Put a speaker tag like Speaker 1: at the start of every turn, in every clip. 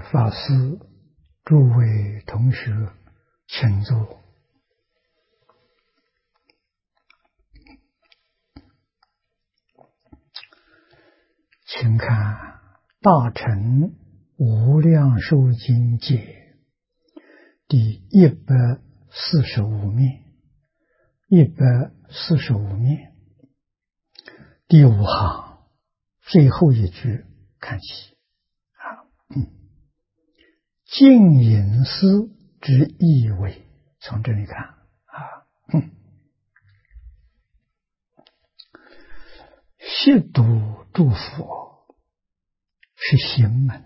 Speaker 1: 法师、诸位同学，请坐。请看《大乘无量寿经解》第145面，145面第5行最后一句看起。净隐师之意味，从这里看细读诸佛是行门，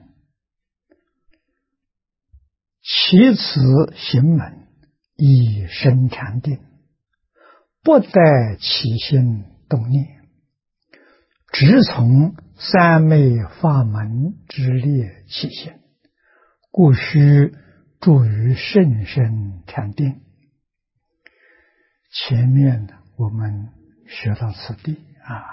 Speaker 1: 其此行门以生禅定，不待起心动念，直从三昧法门之列起心，故须住于甚深禅定。前面呢，我们学到此地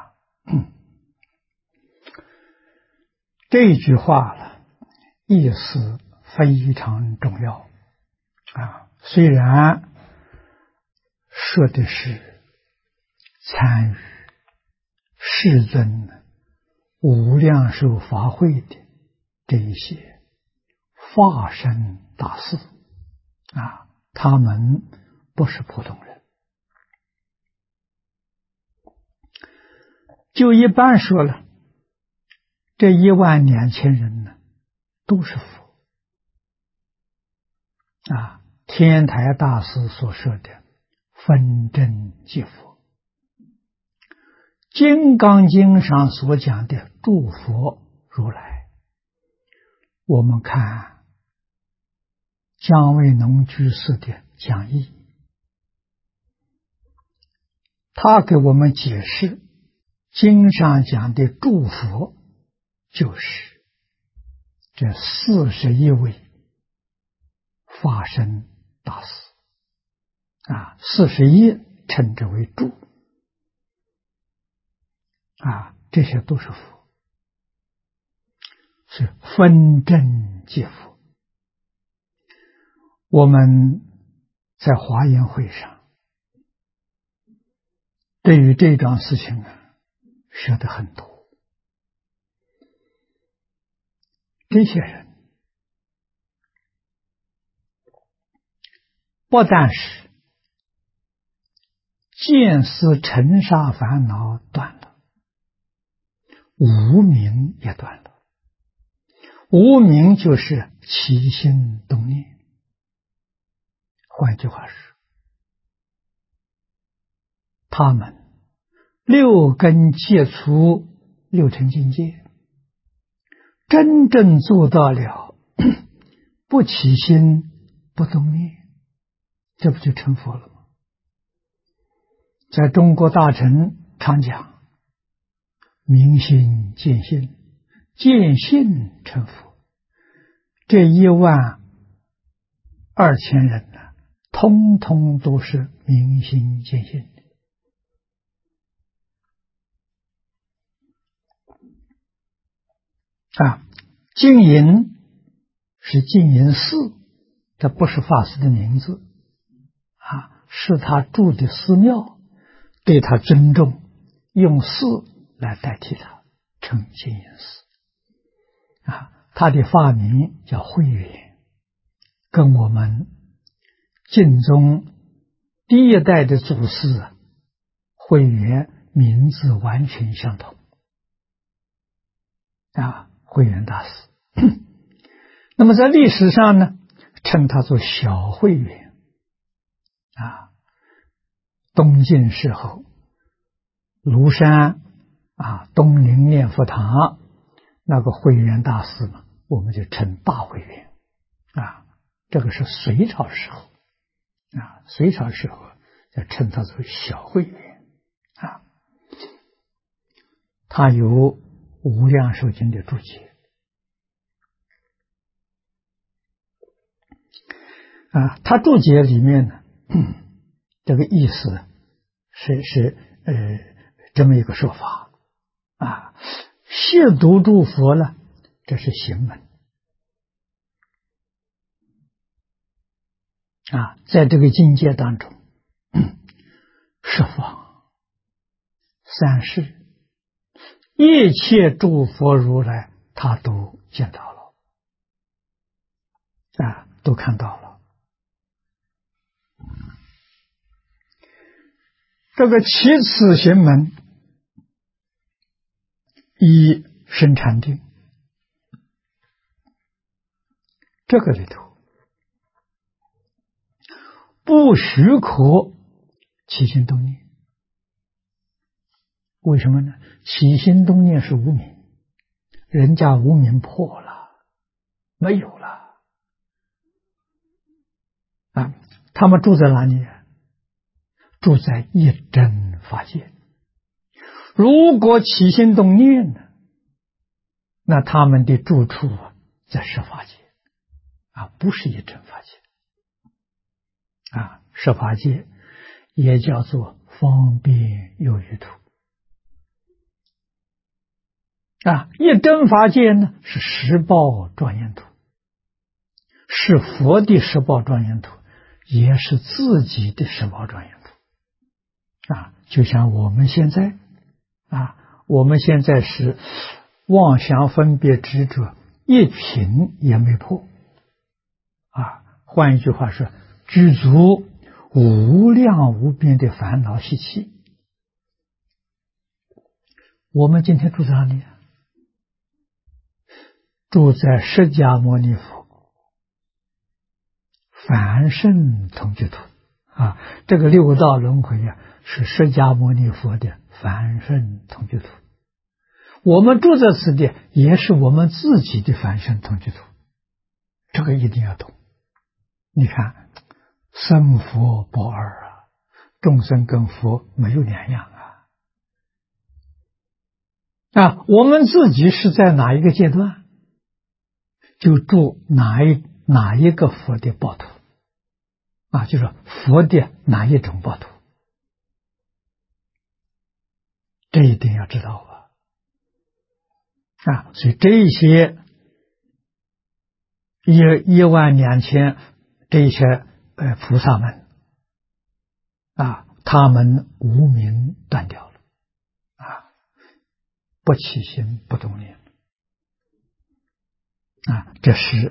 Speaker 1: 这句话了，意思非常重要虽然说的是参与世尊无量寿法会的这一些法身大士他们不是普通人。就一般说了，这12000人呢，都是佛天台大师所说的分真即佛，金刚经上所讲的诸佛如来，我们看姜维农居士的讲义，他给我们解释经上讲的诸佛就是这41位法身大士41称之为诸这些都是佛，是分真即佛。我们在华严会上对于这桩事情学得很多。这些人不但是见思尘沙烦恼断了，无明也断了。无明就是起心动念，换句话说，他们六根戒除六尘境界，真正做到了不起心不动念，这不就成佛了吗？在中国大乘常讲明心见性，见性成佛。这12000人通通都是明心见性的净隐是净隐寺，这不是法师的名字是他住的寺庙，对他尊重，用寺来代替他，称净隐寺他的法名叫慧远，跟我们净宗第1代的祖师慧远名字完全相同慧远大师那么在历史上呢，称他做小慧远东晋时候庐山东林念佛堂那个慧远大师嘛，我们就称大慧远这个是隋朝时候隋朝时候就称他做小慧远他有无量寿经的注解他注解里面呢这个意思是这么一个说法细读诸佛呢，这是行门在这个境界当中，十方三世一切诸佛如来，他都见到了，都看到了。这个起此行门，以生禅定，这个里头不许可起心动念。为什么呢？起心动念是无明，人家无明破了，没有了。他们住在哪里？住在一真法界。如果起心动念呢，那他们的住处在十法界，不是一真法界。十法界也叫做方便有余土。一真法界呢，是十报庄严土，是佛的十报庄严土，也是自己的十报庄严土。就像我们现在是妄想分别执着一品也没破。换一句话说，具足无量无边的烦恼习气。我们今天住在哪里？住在释迦牟尼佛凡圣同居土。这个六道轮回是释迦牟尼佛的凡圣同居土。我们住在此地，也是我们自己的凡圣同居土。这个一定要懂。你看，生佛不二众生跟佛没有两样我们自己是在哪一个阶段，就住哪一个佛的报土就是佛的哪一种报土，这一定要知道所以这些12000这些菩萨们他们无明断掉了不起心不动念这是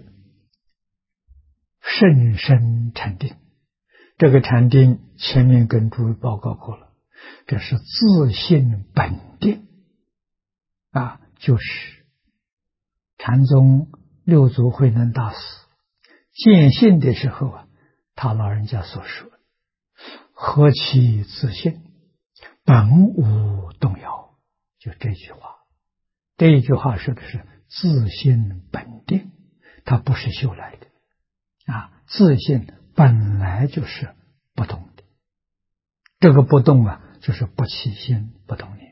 Speaker 1: 甚深禅定。这个禅定前面跟诸位报告过了，这是自性本定就是禅宗六祖慧能大师见性的时候他老人家所说，何其自性，本无动摇，就这句话。这一句话说的是自性本定，它不是修来的自性本来就是不动的。这个不动就是不起心不动念。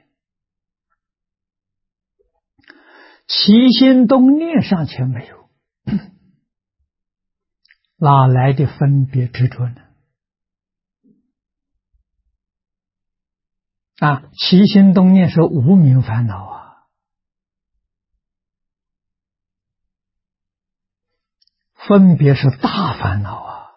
Speaker 1: 起心动念尚且没有，哪来的分别执着呢？起心动念是无明烦恼分别是大烦恼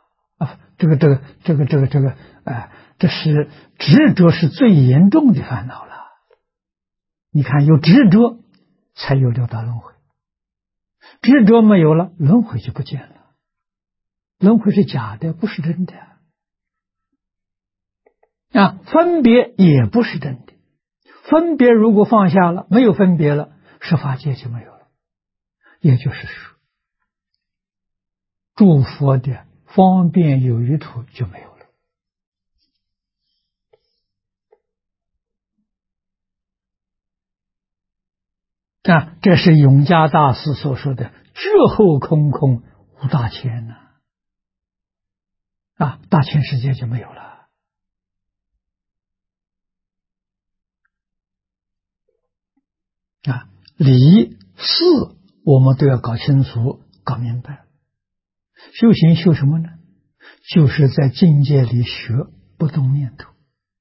Speaker 1: 这是执着是最严重的烦恼了。你看，有执着才有六道轮回，执着没有了，轮回就不见了。轮回是假的，不是真的分别也不是真的。分别如果放下了，没有分别了，十法界就没有了。也就是说，诸佛的方便有余土就没有了。这是永嘉大师所说的绝后空空无大千大千世界就没有了。理事我们都要搞清楚搞明白。修行修什么呢？就是在境界里学不动念头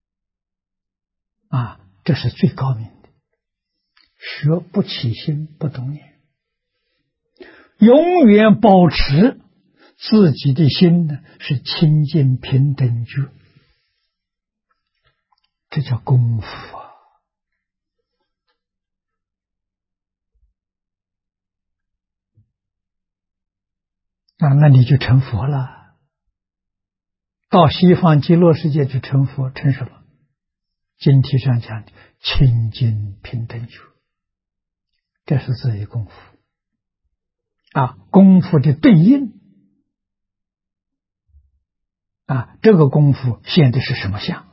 Speaker 1: 这是最高明的。学不起心不动念，永远保持自己的心呢是清净平等觉，这叫功夫那你就成佛了。到西方极乐世界去成佛，成什么？经题上讲的清净平等觉，这是自己功夫功夫的对应这个功夫现的是什么相？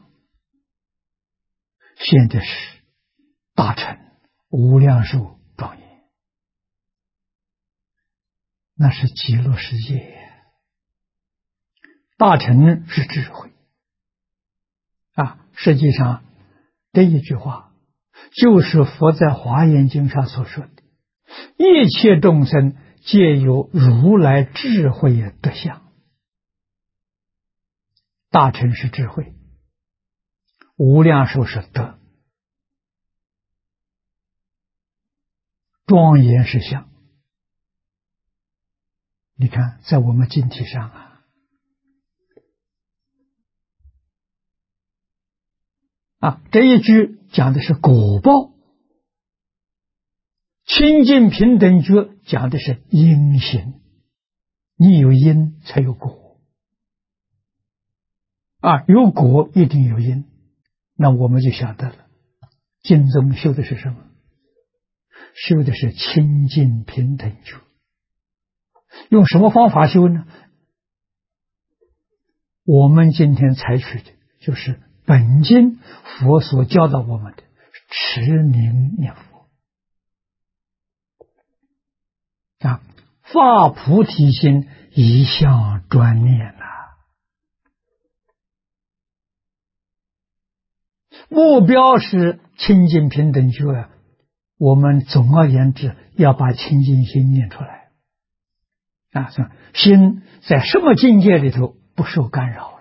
Speaker 1: 现的是大乘无量寿庄严，那是极乐世界。大乘是智慧实际上这一句话就是佛在华严经上所说的，一切众生皆有如来智慧德相。大乘是智慧，无量寿是德，庄严是相。你看在我们经题上这一句讲的是果报，清净平等觉讲的是因行，你有因才有果有果一定有因。那我们就晓得了，经中修的是什么？修的是清净平等觉。用什么方法修呢？我们今天采取的就是本经佛所教导我们的持名念佛发菩提心，一向专念目标是清净平等觉我们总而言之要把清净心念出来心在什么境界里头不受干扰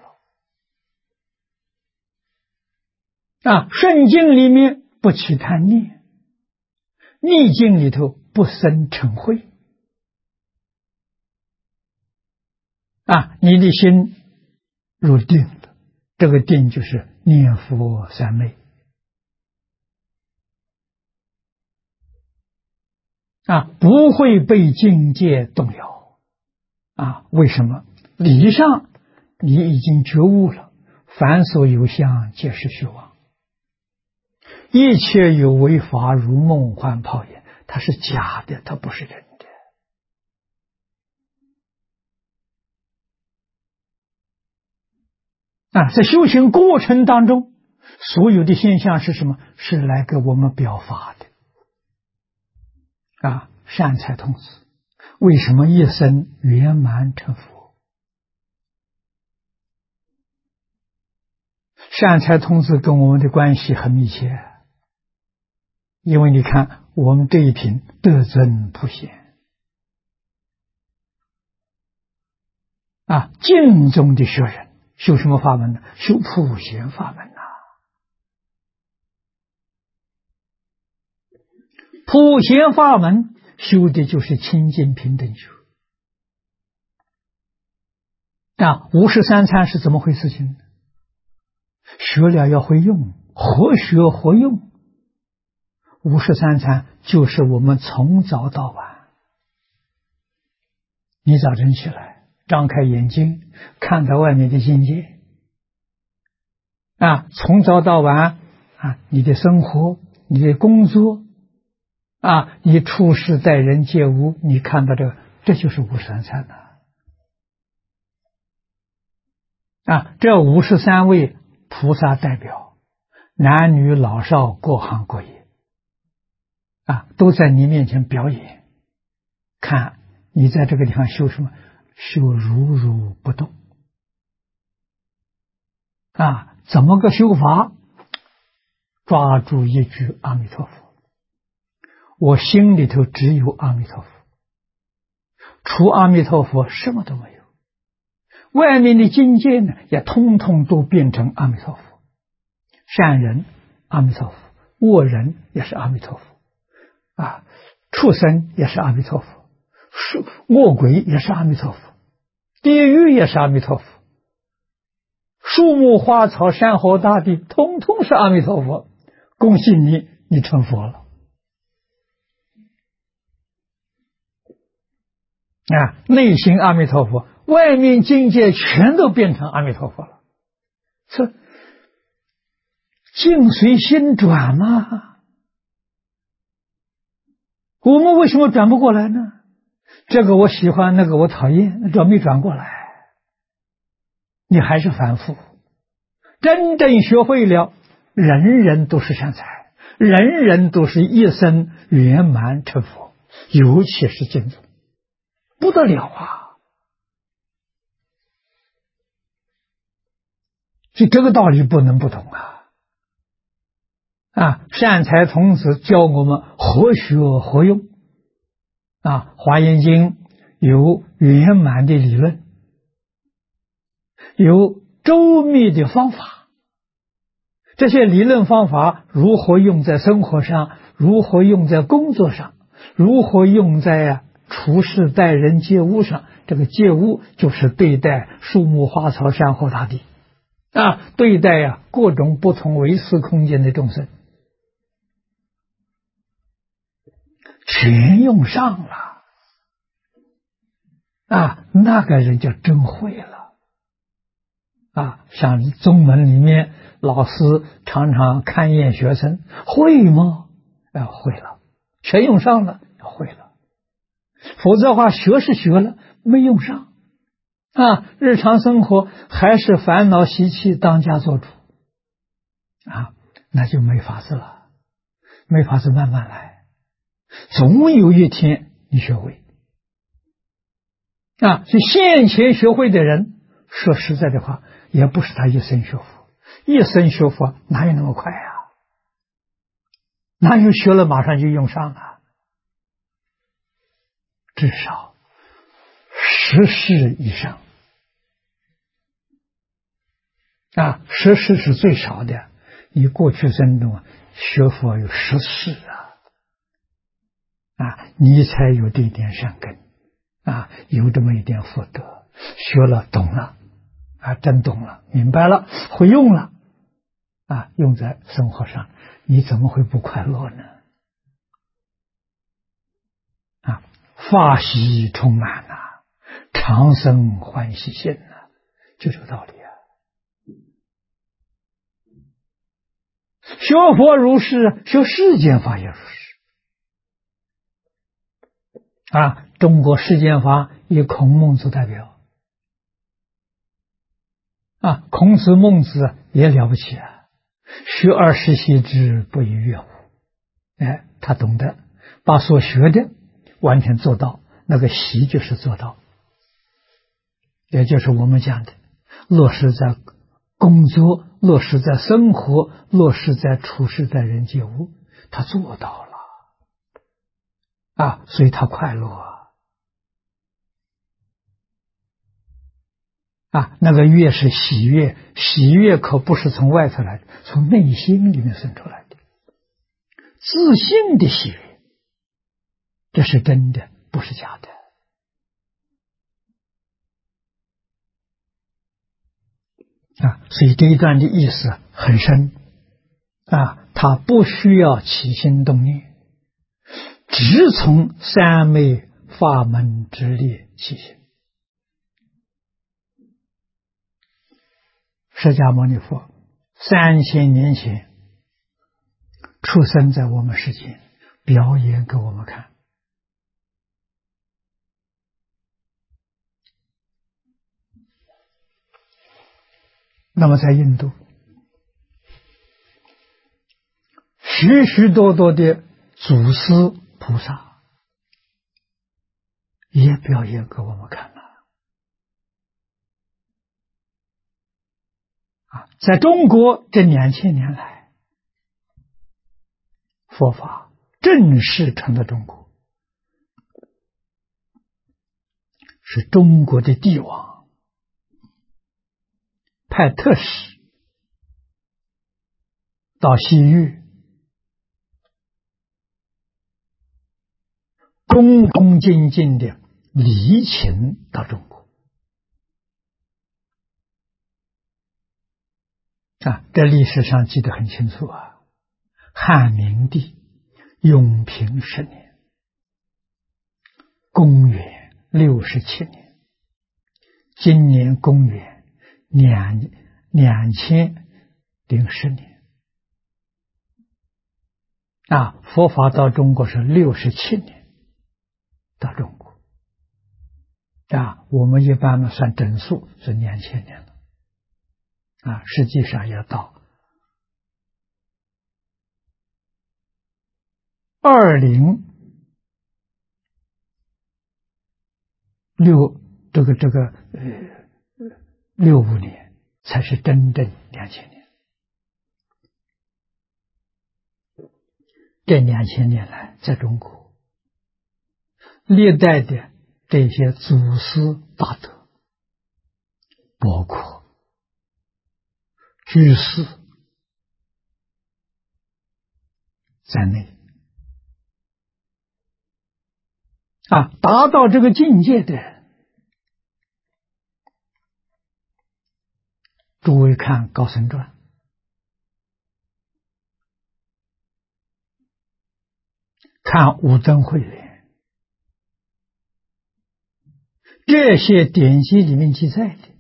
Speaker 1: 了顺境里面不起贪念，逆境里头不生嗔恚你的心入定了，这个定就是念佛三昧不会被境界动摇为什么？理上你已经觉悟了，凡所有相皆是虚妄，一切有为法如梦幻泡影，它是假的，它不是真的在修行过程当中，所有的现象是什么？是来给我们表法的善财童子为什么一生圆满成佛？善财童子跟我们的关系很密切，因为你看我们这一品得增普显净宗的学人修什么法门呢？修普贤法门普贤法门修的就是清净平等觉53参是怎么回事情？学了要会用，活学活用。53参就是我们从早到晚，你早晨起来张开眼睛看到外面的境界从早到晚你的生活，你的工作你处事待人接物，你看到这就是53参这53位菩萨代表，男女老少各行各业都在你面前表演，看你在这个地方修什么？修如如不动怎么个修法？抓住一句阿弥陀佛，我心里头只有阿弥陀佛，除阿弥陀佛什么都没有，外面的境界呢也通通都变成阿弥陀佛，善人阿弥陀佛，恶人也是阿弥陀佛畜生也是阿弥陀佛，恶鬼也是阿弥陀佛地狱也是阿弥陀佛，树木花草山河大地，通通是阿弥陀佛。恭喜你，你成佛了。内心阿弥陀佛，外面境界全都变成阿弥陀佛了。这境随心转嘛，我们为什么转不过来呢？这个我喜欢，那个我讨厌，转没转过来，你还是凡夫。真正学会了，人人都是善财，人人都是一生圆满成佛，尤其是净土，不得了啊！所以这个道理不能不懂善财童子教我们何学何用华严经有圆满的理论，有周密的方法，这些理论方法如何用在生活上，如何用在工作上，如何用在处事待人接物上。这个接物就是对待树木花草山河大地对待各种不同维次空间的众生，全用上了那个人就真会了像宗门里面老师常常勘验学生，会吗？会了，全用上了，会了。否则的话，学是学了，没用上日常生活还是烦恼习气当家做主那就没法子了，没法子慢慢来，总有一天你学会所以现前学会的人，说实在的话，也不是他一生学佛，一生学佛哪有那么快哪有学了马上就用上至少10世以上10世是最少的，你过去生中学佛有10世你才有这一点善根有这么一点福德，学了懂了真懂了，明白了，会用了用在生活上，你怎么会不快乐呢？法喜充满长生欢喜心就这个道理学佛如是，学世间法也如是中国世间法以孔孟子代表孔子孟子也了不起学而时习之，不亦说乎他懂得把所学的完全做到，那个习就是做到，也就是我们讲的落实在工作，落实在生活，落实在处事待人接物，他做到了所以他快乐那个悦是喜悦，喜悦可不是从外头来的，从内心里面生出来的，自信的喜悦，这是真的，不是假的所以这一段的意思很深他不需要起心动念，只从三昧法门之力起心。释迦牟尼佛3000年前出生在我们世间，表演给我们看那么在印度许许多多的祖师菩萨也表演给我们看了在中国这2000年来，佛法正式传到中国，是中国的帝王派特使到西域，恭恭敬敬的礼请到中国这历史上记得很清楚啊。汉明帝永平10年，公元67年，今年公元2010年。佛法到中国是67年到中国。我们一般呢算整数是2000年了。实际上要到2065年才是真正2000年。这2000年来，在中国历代的这些祖师大德，包括居士在内，达到这个境界的人，诸位看《高僧传》，看五灯会员，这些典籍里面记载的，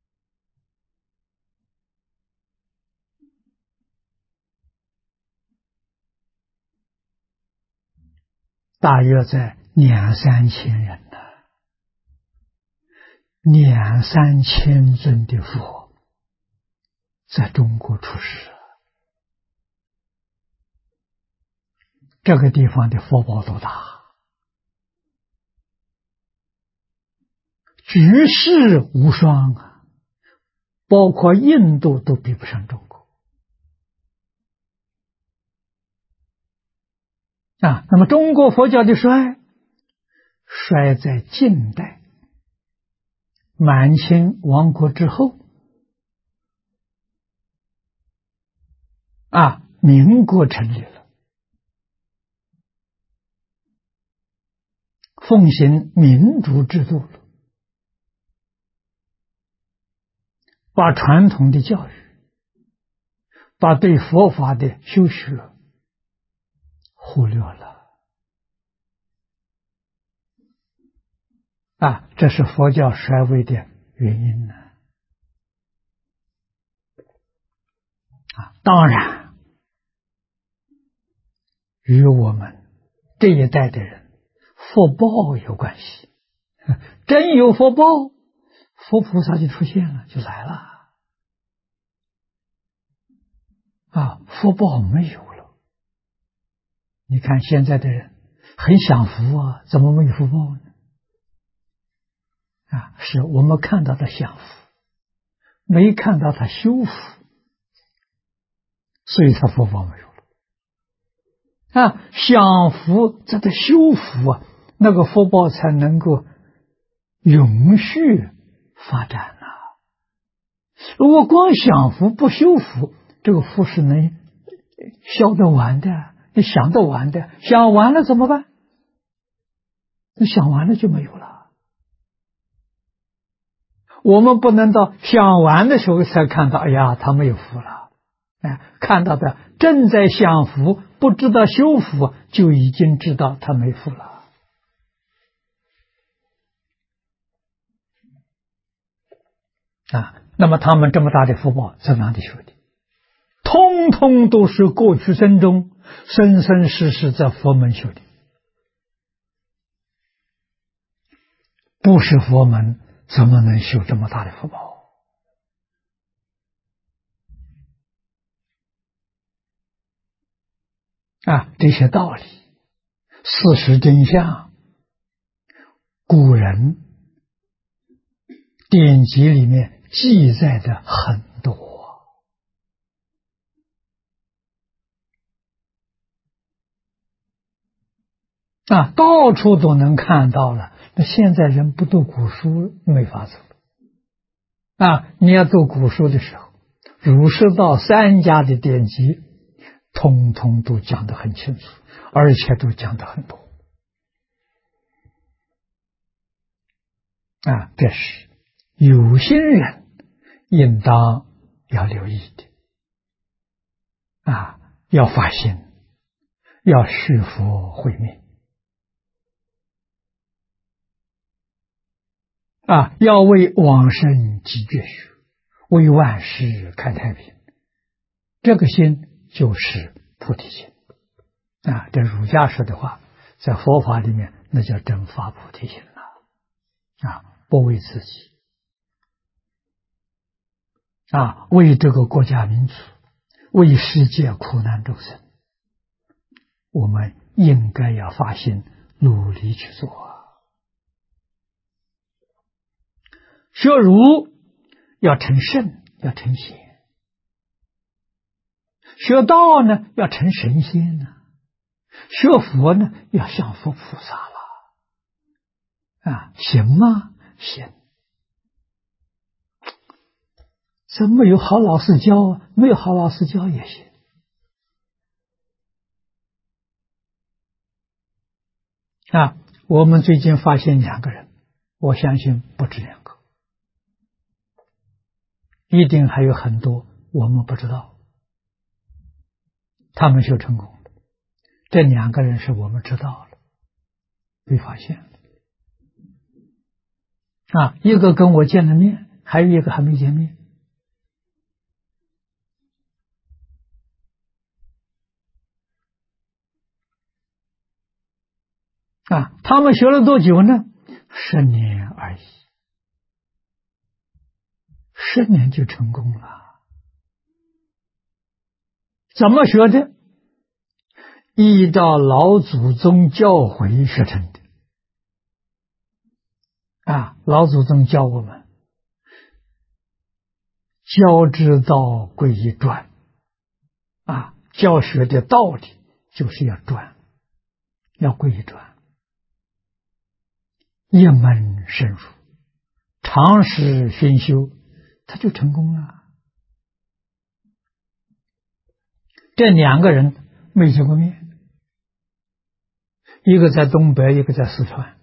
Speaker 1: 大约在2-3千人呢，2-3千尊的佛在中国出世，这个地方的佛宝多大，举世无双啊！包括印度都比不上中国。那么中国佛教的衰在近代满清亡国之后，民国成立了，奉行民主制度了，把传统的教育，把对佛法的修学忽略了。这是佛教衰微的原因呢。当然与我们这一代的人福报有关系。真有福报，佛菩萨就出现了，就来了。福报没有了，你看现在的人很享福啊，怎么没有福报呢？是我们看到他享福，没看到他修福，所以他福报没有了。享福这个修福那个福报才能够永续发展啊。如果光享福不修福，这个福是能消得完的，你想得完的，想完了怎么办？你想完了就没有了。我们不能到想完的时候才看到，哎呀，他没有福了。看到的正在享福，不知道修福，就已经知道他没福了。那么他们这么大的福报在哪里学的？通通都是过去生中生生世世在佛门修的，不是佛门怎么能修这么大的福报？这些道理、事实真相，古人典籍里面记载的很多。到处都能看到了。那现在人不读古书没法子了。你要读古书的时候，儒释道三家的典籍通通都讲得很清楚，而且都讲得很多。这是有心人应当要留意的。 要发心，要续佛慧命，要为往生积绝学，为万世开太平。这个心就是菩提心这儒家说的话，在佛法里面那叫真发菩提心了不为自己为这个国家民族，为世界苦难众生，我们应该要发心努力去做学儒要成圣，要成贤；学道呢，要成神仙呢；学佛呢，要像佛菩萨了行吗？行。怎么有好老师教没有好老师教也行我们最近发现2个人，我相信不止2个，一定还有很多我们不知道，他们修成功了。这2个人是我们知道了，被发现了一个跟我见了面，还有一个还没见面他们学了多久呢？10年而已，10年就成功了。怎么学的？依照老祖宗教诲学成的老祖宗教我们教之道贵以专教学的道理就是要专，要贵以专，一门深入，长时熏修，他就成功了。这2个人没见过面，一个在东北，一个在四川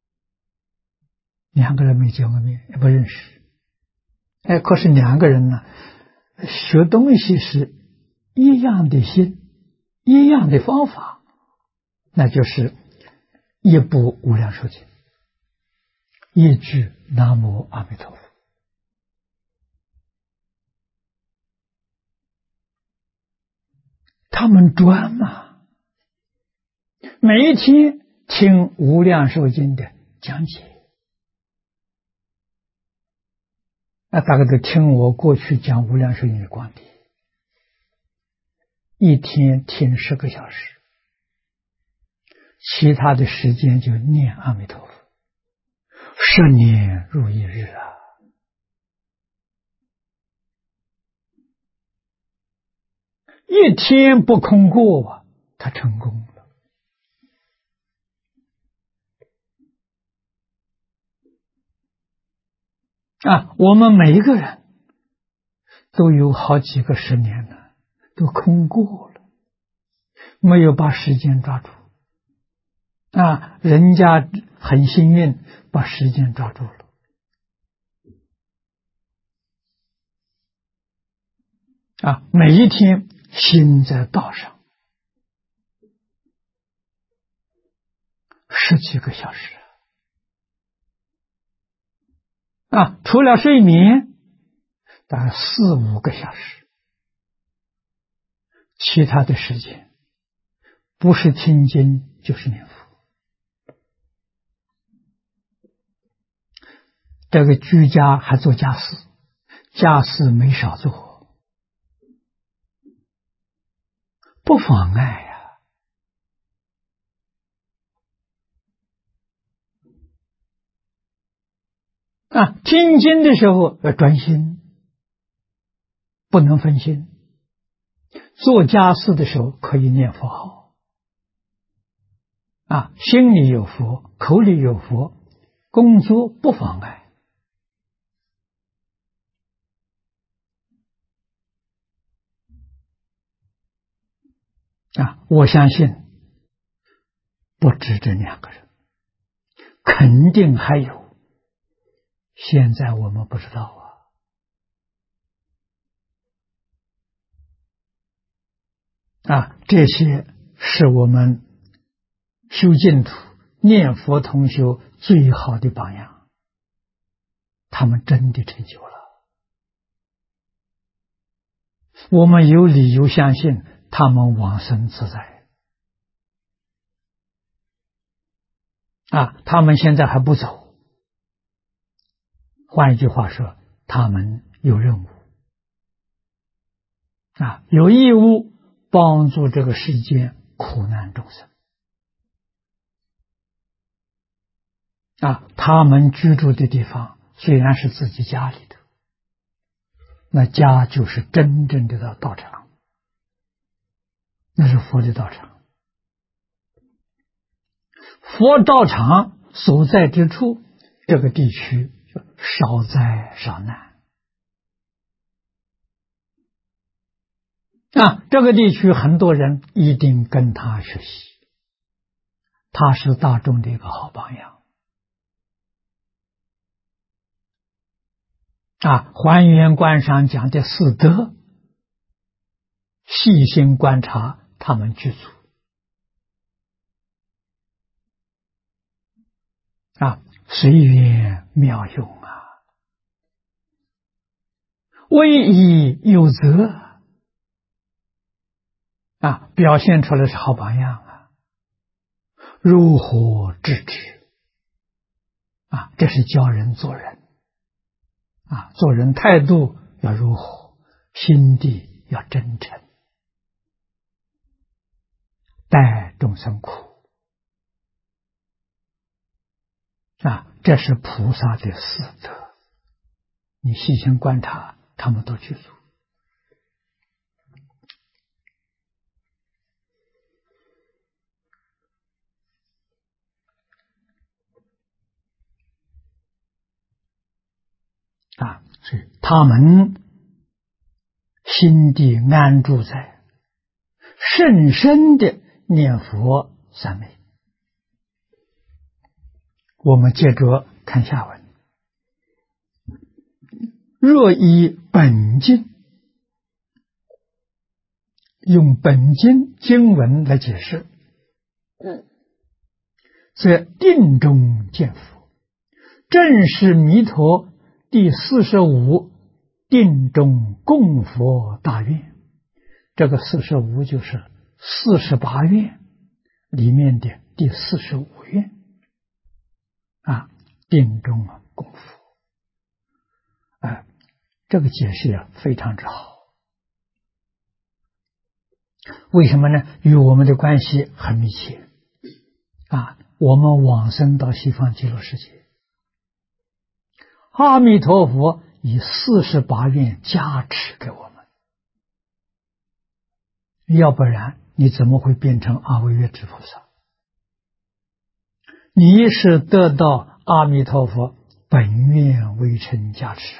Speaker 1: ，2个人没见过面，也不认识。可是2个人呢，学东西是一样的心，一样的方法，那就是一部无量寿经，一句南无阿弥陀佛。他们专每一天听无量寿经的讲解大概都听我过去讲无量寿经的光碟，一天听10个小时，其他的时间就念阿弥陀佛，10年如一日一天不空过他成功了我们每一个人都有好几个10年了，都空过了，没有把时间抓住人家很幸运把时间抓住了每一天心在道上10几个小时除了睡眠大概4、5个小时，其他的时间不是听经就是念佛。这个居家还做家事，家事没少做，不妨碍听经的时候要专心，不能分心。做家事的时候可以念佛号心里有佛，口里有佛，工作不妨碍我相信不止这2个人，肯定还有，现在我们不知道这些是我们修净土、念佛同修最好的榜样，他们真的成就了。我们有理由相信他们往生自在。他们现在还不走，换一句话说，他们有任务，有义务帮助这个世间苦难众生。他们居住的地方虽然是自己家里的，那家就是真正的道场，那是佛的道场。佛道场所在之处，这个地区少灾少难。这个地区很多人一定跟他学习，他是大众的一个好榜样。还原观上讲的四德，细心观察他们具足。随缘妙用威仪有则表现出来是好榜样如何制止这是教人做人做人态度要如何，心地要真诚，待众生苦这是菩萨的四德，你细心观察，他们都具足。所以他们心地安住在甚深的念佛三昧。我们接着看下文，若以本经，用本经经文来解释，则定中见佛，正是弥陀第45定中供佛大愿。这个45就是48愿里面的第45愿定中供佛这个解释非常之好。为什么呢？与我们的关系很密切我们往生到西方极乐世界，阿弥陀佛以48愿加持给我们，要不然你怎么会变成阿惟越致菩萨？你是得到阿弥陀佛本愿微尘加持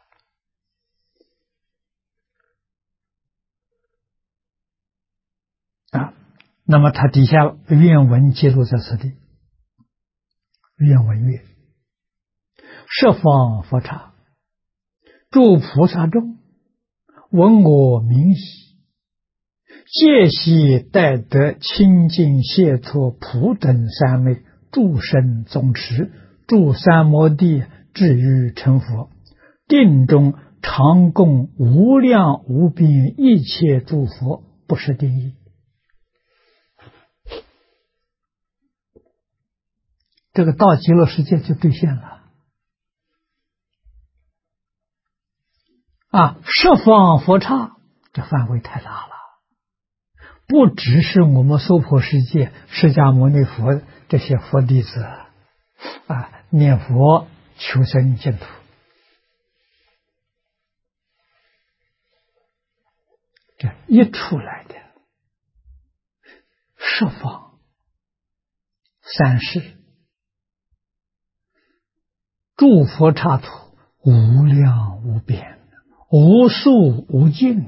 Speaker 1: 那么它底下愿文记录在此地，愿文曰：十方佛刹，诸菩萨众，闻我名喜，戒喜待得清净解脱普等三昧，诸生总持，诸三摩地，至于成佛，定中常供无量无边一切诸佛，不是定义。这个到极乐世界就兑现了十方佛刹，这范围太大了，不只是我们娑婆世界释迦牟尼佛这些佛弟子念佛求生净土，这一出来的十方三世诸佛刹土无量无边，无数无尽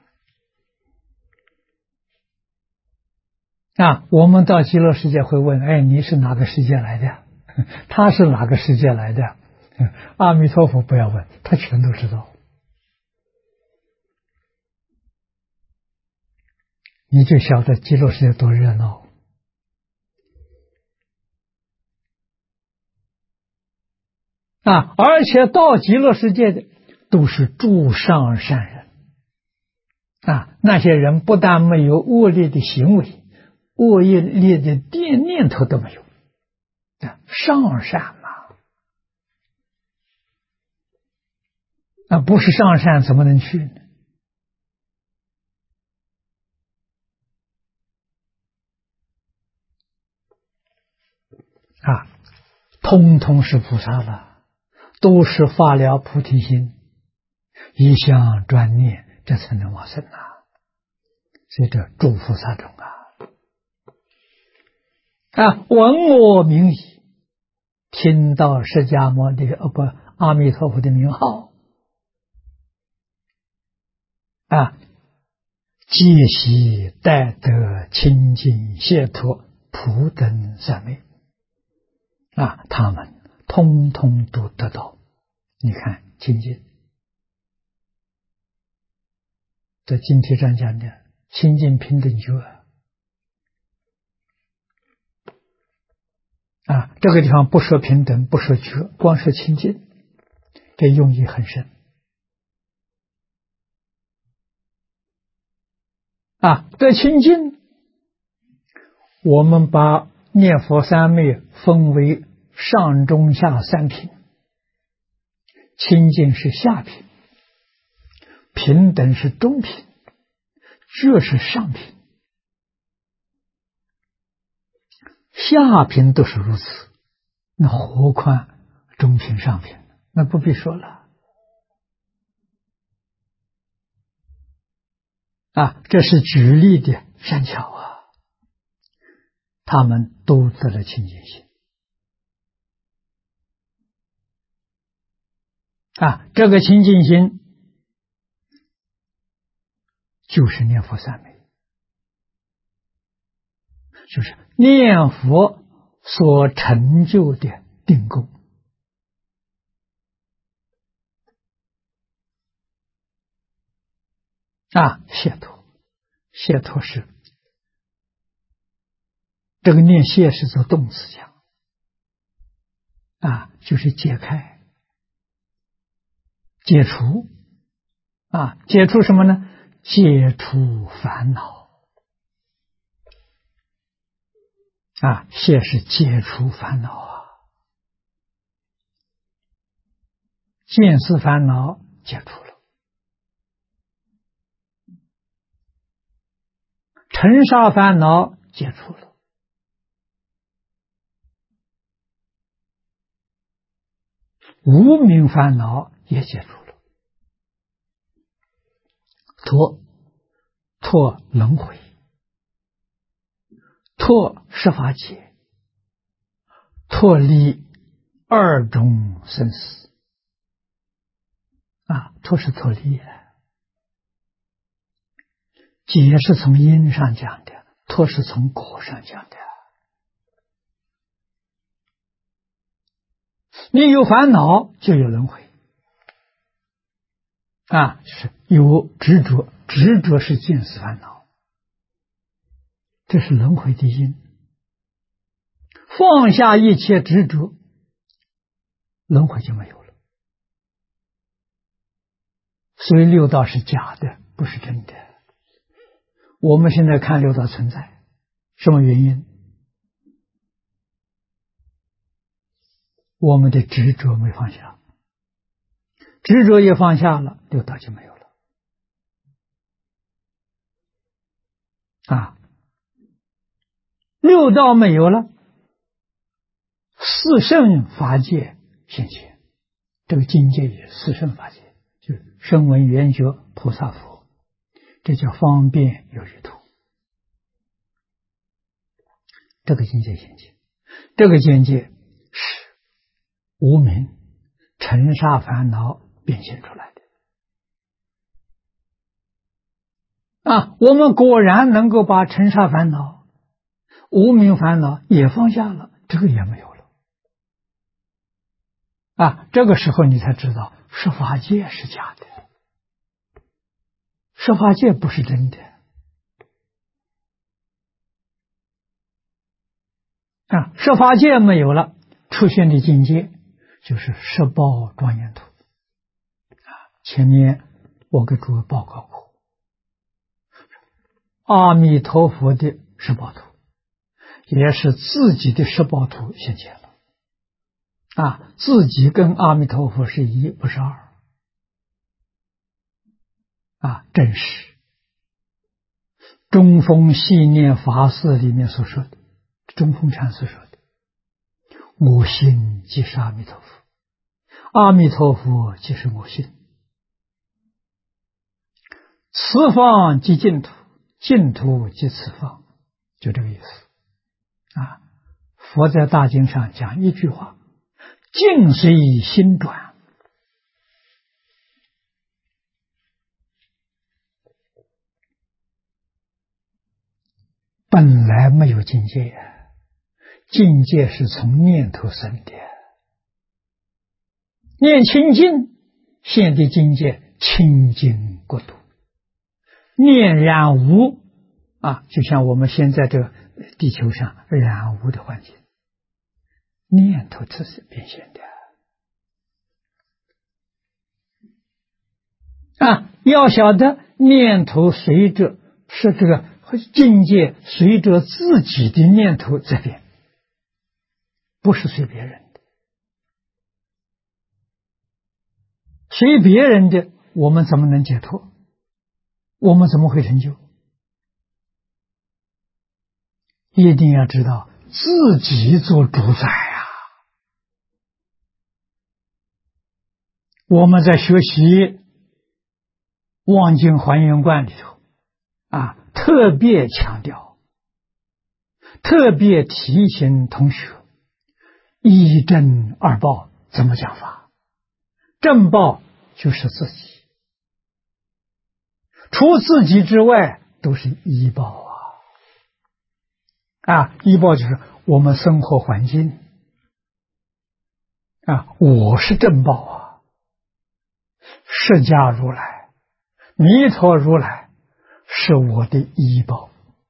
Speaker 1: 我们到极乐世界会问，你是哪个世界来的？他是哪个世界来的？阿弥陀佛不要问，他全都知道。 你就晓得极乐世界多热闹啊！而且到极乐世界的都是诸上善人啊，那些人不但没有恶劣的行为，恶劣的念头都没有啊，上善嘛啊，不是上善怎么能去呢？啊，通通是菩萨了，都是发了菩提心，一向专念，这才能往生啊！所以这诸菩萨中闻我名已，听到释迦牟尼阿弥陀佛的名号皆悉待得清净解脱普等三昧他们通通都得到。你看清净，在经题上讲的清净平等觉这个地方不说平等，不说觉，光说清净，这用意很深这清净，我们把念佛三昧分为上中下三品，清净是下品，平等是中品，觉是上品，下品都是如此，那何况中品上品，那不必说了这是举例的善巧他们都得了清净心这个清净心就是念佛三昧，就是念佛所成就的定功解脱，解脱是这个念解是做动词讲就是解开解除解除什么呢？解除烦恼解是解除烦恼见思烦恼解除了，尘沙烦恼解除了，无明烦恼也解除了，脱轮回，脱十法界，脱离二种生死脱是脱离解是从因上讲的，脱是从果上讲的。你有烦恼就有轮回就是有执着，执着是见思烦恼，这是轮回的因。放下一切执着，轮回就没有了。所以六道是假的，不是真的。我们现在看六道存在，什么原因？我们的执着没放下，执着也放下了，六道就没有了六道没有了，四圣法界现前，这个境界也是四圣法界，就是声闻缘觉菩萨佛，这叫方便有余土。这个境界现前，这个境界是无明尘沙烦恼变现出来的我们果然能够把尘沙烦恼、无明烦恼也放下了，这个也没有了这个时候你才知道十法界是假的，十法界不是真的设法界没有了，出现的境界就是十报庄严图。前面我给诸位报告过，阿弥陀佛的十报图也是自己的十报图现前了。自己跟阿弥陀佛是一，不是二。真实中峰系念法事里面所说的，中峰禅师说的，我心即是阿弥陀佛，阿弥陀佛即是我心，此方即净土，净土即此方，就这个意思。佛在大经上讲一句话，境随心转。本来没有境界，境界是从念头生的。念清净，现的境界清净国土。念染污就像我们现在这个地球上染污的环境，念头这是变现的。要晓得念头随着是这个境界随着自己的念头在变，不是随别人的。随别人的，我们怎么能解脱？我们怎么会成就？一定要知道自己做主宰我们在学习望境还原观里头特别强调，特别提醒同学，一正二报怎么讲法？正报就是自己，除自己之外都是依报依报就是我们生活环境我是正报释迦如来、弥陀如来是我的依报，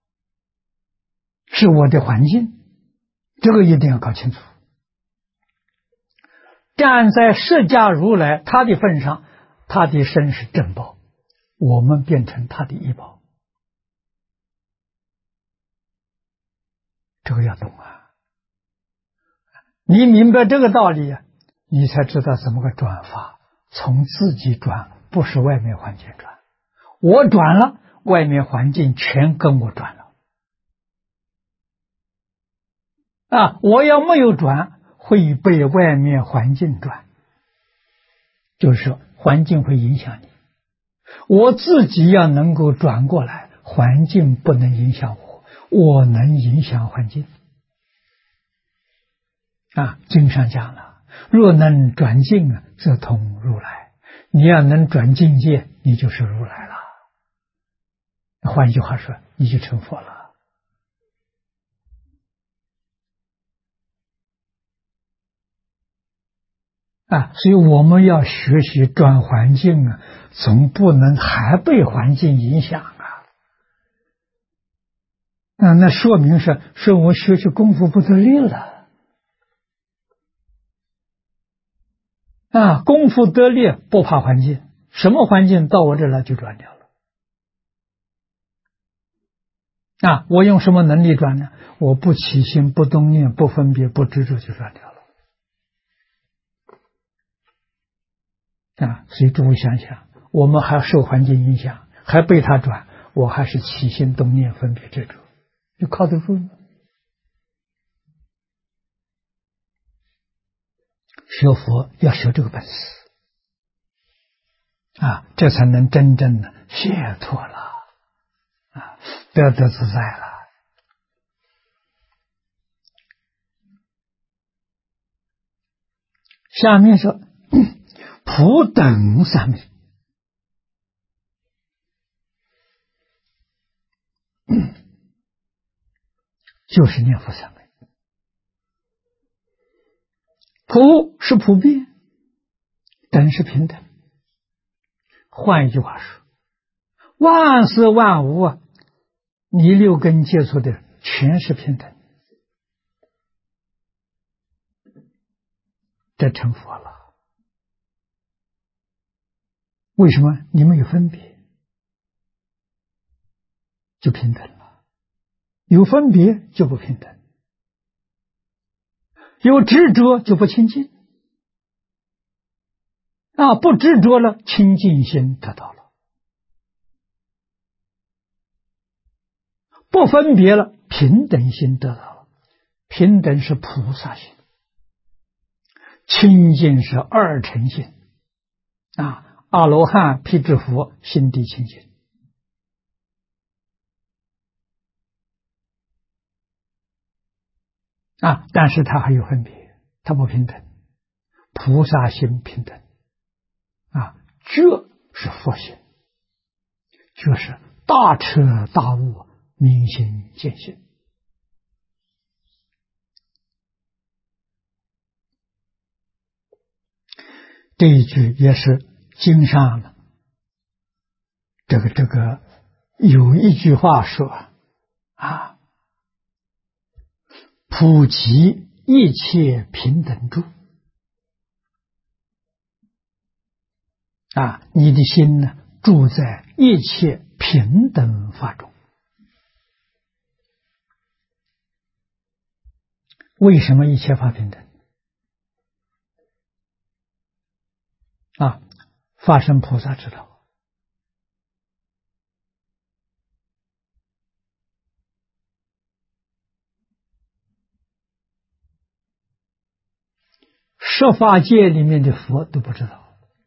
Speaker 1: 是我的环境，这个一定要搞清楚。站在释迦如来他的份上，他的身是正报，我们变成他的依报，这个要懂你明白这个道理你才知道怎么个转法，从自己转，不是外面环境转。我转了，外面环境全跟我转了我要没有转，会被外面环境转，就是说环境会影响你。我自己要能够转过来，环境不能影响我，我能影响环境经上讲了，若能转境则通如来。你要能转境界，你就是如来了。换一句话说，你就成佛了所以我们要学习转环境总不能还被环境影响那说明是我学习功夫不得力了功夫得力不怕环境，什么环境到我这来就转掉了我用什么能力转呢？我不起心，不动念，不分别，不执着，就转掉了所以诸位想想，我们还受环境影响，还被它转，我还是起心动念分别执着，就靠得住吗？学佛要学这个本事这才能真正的解脱了得自在了。下面说普等三昧就是念佛三昧。普是普遍，等是平等。换一句话说，万事万物你六根接触的全是平等这成佛了。为什么？你没有分别，就平等了；有分别就不平等，有执着就不清净。不执着了，清净心得到了；不分别了，平等心得到了。平等是菩萨心，清净是二乘心。阿罗汉、辟支佛心地清净。但是他还有分别，他不平等。菩萨心平等。觉是佛心，觉是大彻大悟、明心见性。这一句也是经上的这个有一句话说普及一切平等住。你的心呢，住在一切平等法中。为什么一切法平等？法身菩萨知道。十法界里面的佛都不知道。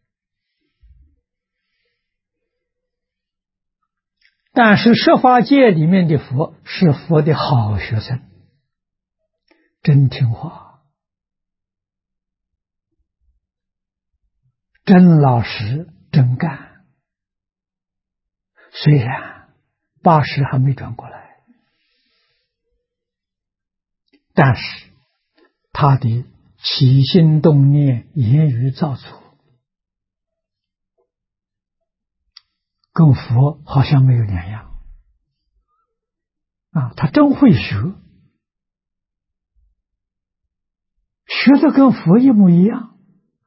Speaker 1: 但是十法界里面的佛是佛的好学生，真听话，真老实，真干。虽然80还没转过来，但是他的起心动念、言语造作跟佛好像没有两样他真会学，学的跟佛一模一样。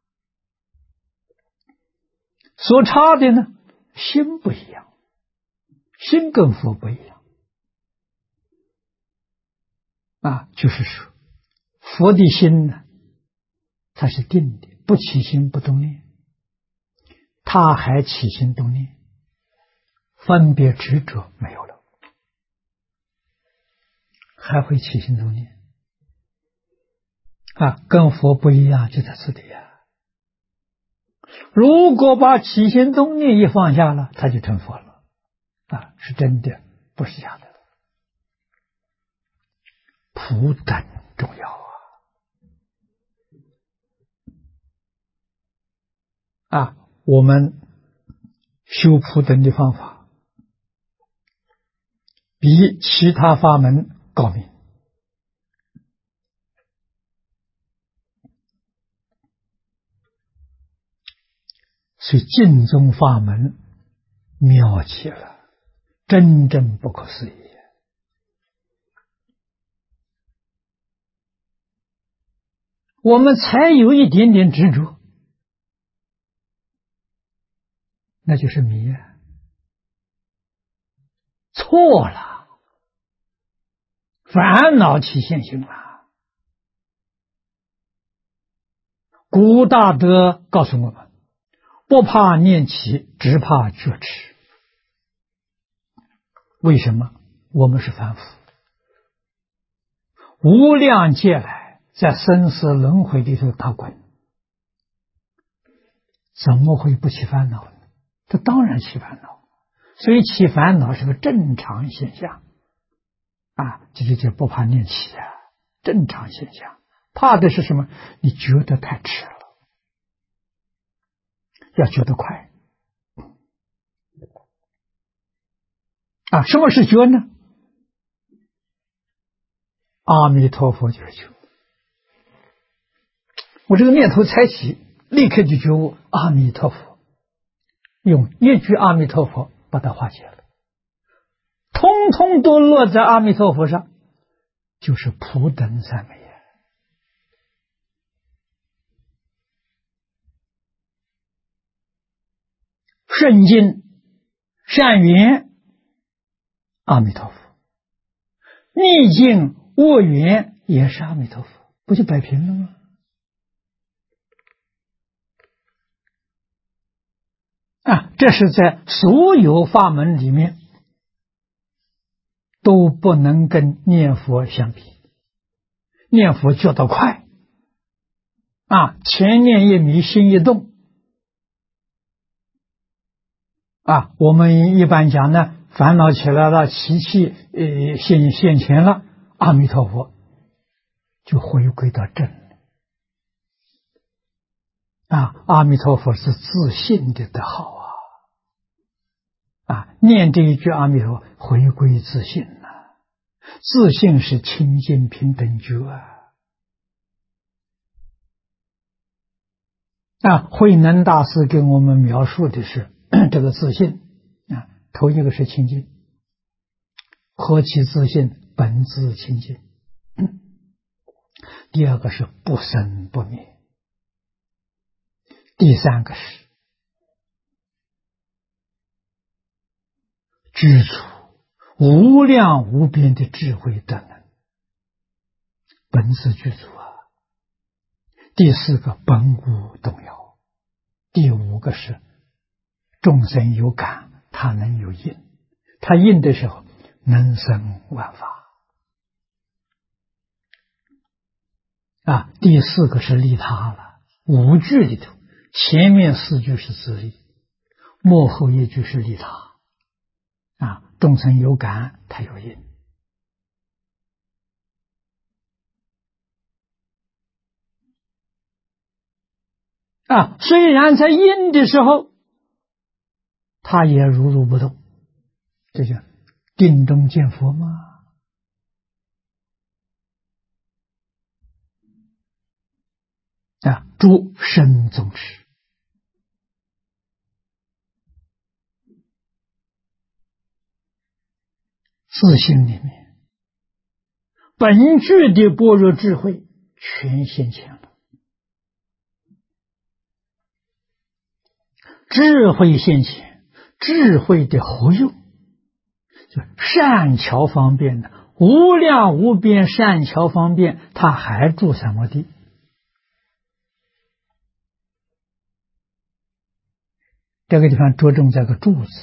Speaker 1: 所差的呢，心不一样，心跟佛不一样就是说佛的心呢，它是定的，不起心不动念，他还起心动念，分别执着没有了，还会起心动念跟佛不一样，就在这里如果把起心动念一放下了，他就成佛了是真的，不是假的。普等重要我们修普等的方法比其他法门高明。所以净宗法门妙极了，真正不可思议。我们才有一点点执着，那就是迷错了，烦恼起现行了。古大德告诉我们，不怕念起，只怕觉迟。为什么？我们是凡夫，无量劫来在生死轮回里头打滚，怎么会不起烦恼呢？这当然起烦恼，所以起烦恼是个正常现象这就不怕念起正常现象。怕的是什么？你觉得太迟了，要觉得快什么是觉呢？阿弥陀佛就是觉。我这个念头才起，立刻就觉悟阿弥陀佛，用一句阿弥陀佛把它化解了，通通都落在阿弥陀佛上，就是普等三昧顺境、善缘，阿弥陀佛；逆境、恶缘也是阿弥陀佛，不就摆平了吗？这是在所有法门里面都不能跟念佛相比。念佛觉得快，前念一迷，心一动。我们一般讲呢，烦恼起来了，习气现前了，阿弥陀佛就回归到正了。阿弥陀佛是自信的好念这一句阿弥陀佛，回归自信自信是清净平等觉慧能大师给我们描述的是这个自信头一个是清净，何其自信，本自清净。第二个是不生不灭，第三个是具足无量无边的智慧德能，本自具足第四个本无动摇，第五个是众生有感，他能有应，他应的时候能生万法第四个是利他了。五句里头，前面四句是自利，末后一句是利他众生有感，他有应虽然在应的时候他也如不动，这叫定中见佛吗？诸身宗持，自性里面本具的般若智慧全现前了。智慧现前，智慧的活用，就善巧方便的无量无边善巧方便，它还住三摩地。这个地方着重在个住字，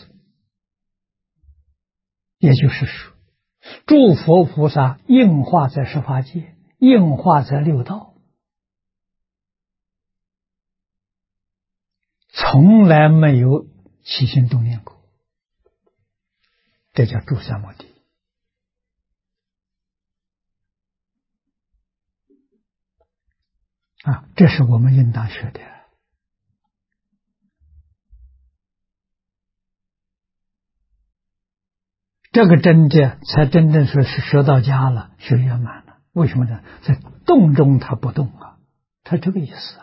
Speaker 1: 也就是说诸佛菩萨应化在十法界，应化在六道，从来没有起心动念过，这叫住三摩地这是我们应当学的。这个真的才真正说是学到家了，学圆满了。为什么呢？在动中他不动他这个意思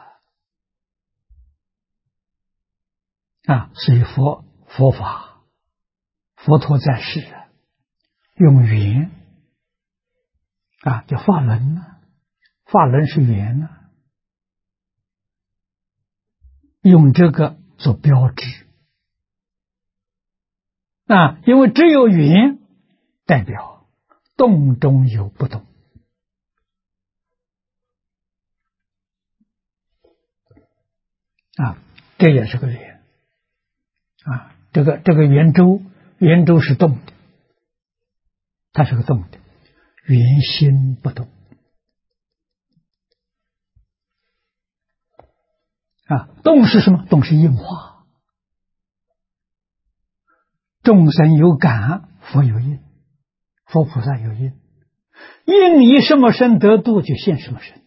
Speaker 1: 所以佛法佛陀在世用缘叫法轮法轮是缘用这个做标志因为只有缘代表动中有不动这也是个缘这个圆周是动的，它是个动的，圆心不动动是什么？动是应化，众生有感，佛有应，佛菩萨有应，应以什么身得度，就现什么身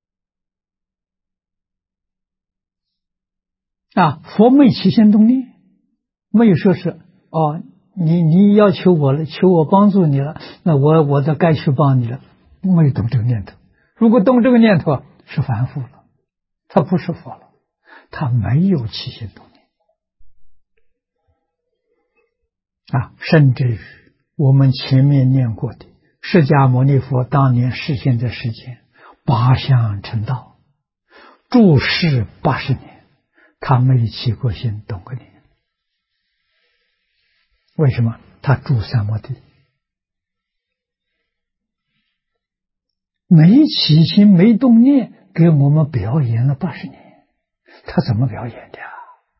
Speaker 1: 佛没起心动念，没有说是你要求我了，求我帮助你了，那我都该去帮你了，没有动这个念头。如果动这个念头是凡夫了，他不是佛了，他没有起心动念甚至于我们前面念过的释迦牟尼佛当年示现在世间八相成道，住世80年，他没起过心动过念为什么？他住三摩地，没起心没动念，给我们表演了80年，他怎么表演的呀？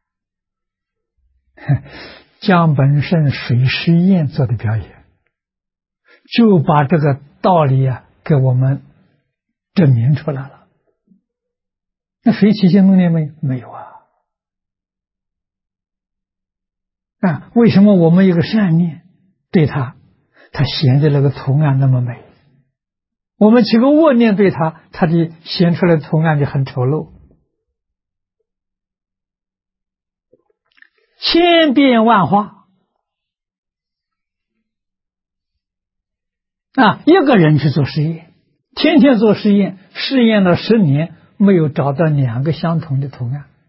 Speaker 1: 江本胜水师宴做的表演，就把这个道理给我们证明出来了。那谁起心动念没有？没有啊！为什么我们有个善念对他显的那个图案那么美？我们起个恶念对他的显出来的图案就很丑陋。千变万化一个人去做实验，天天做实验，试验了10年，没有找到2个相同的图案。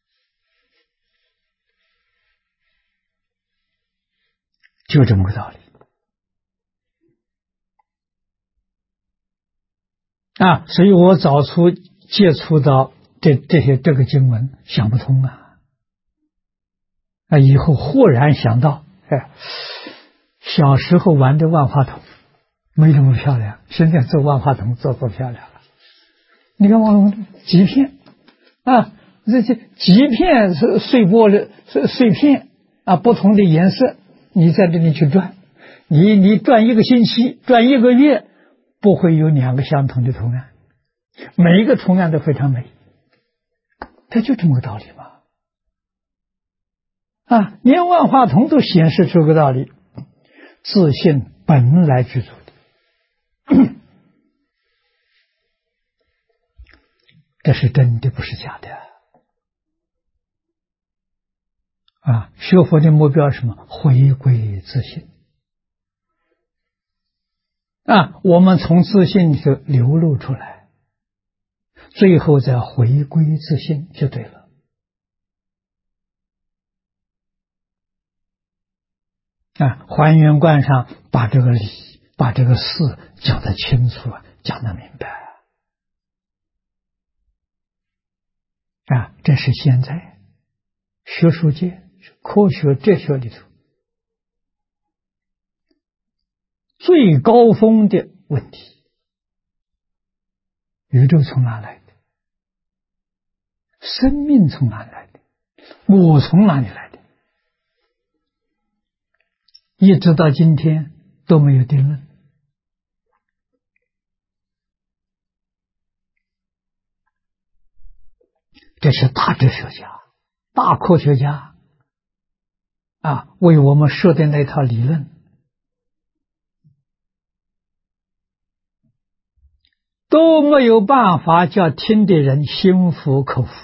Speaker 1: 就这么个道理所以我早初接触到这个经文想不通以后忽然想到，小时候玩的万花筒没这么漂亮，现在做万花筒做多漂亮了。你看几片这些几片碎玻璃碎片不同的颜色，你在这里去转，你转1个星期，转1个月，不会有2个相同的图案，每一个图案都非常美。它就这么个道理嘛。连万花筒都显示出个道理，自信本来具足的，这是真的，不是假的学佛的目标是什么？回归自信我们从自信里头流露出来，最后再回归自信就对了还原观上把这个理把这个事讲得清楚讲得明白这是现在学术界科学哲学里头最高峰的问题。宇宙从哪来的？生命从哪来的？我从哪里来的？一直到今天都没有定论。这是大哲学家、大科学家为我们设的那套理论，都没有办法叫听的人心服口服。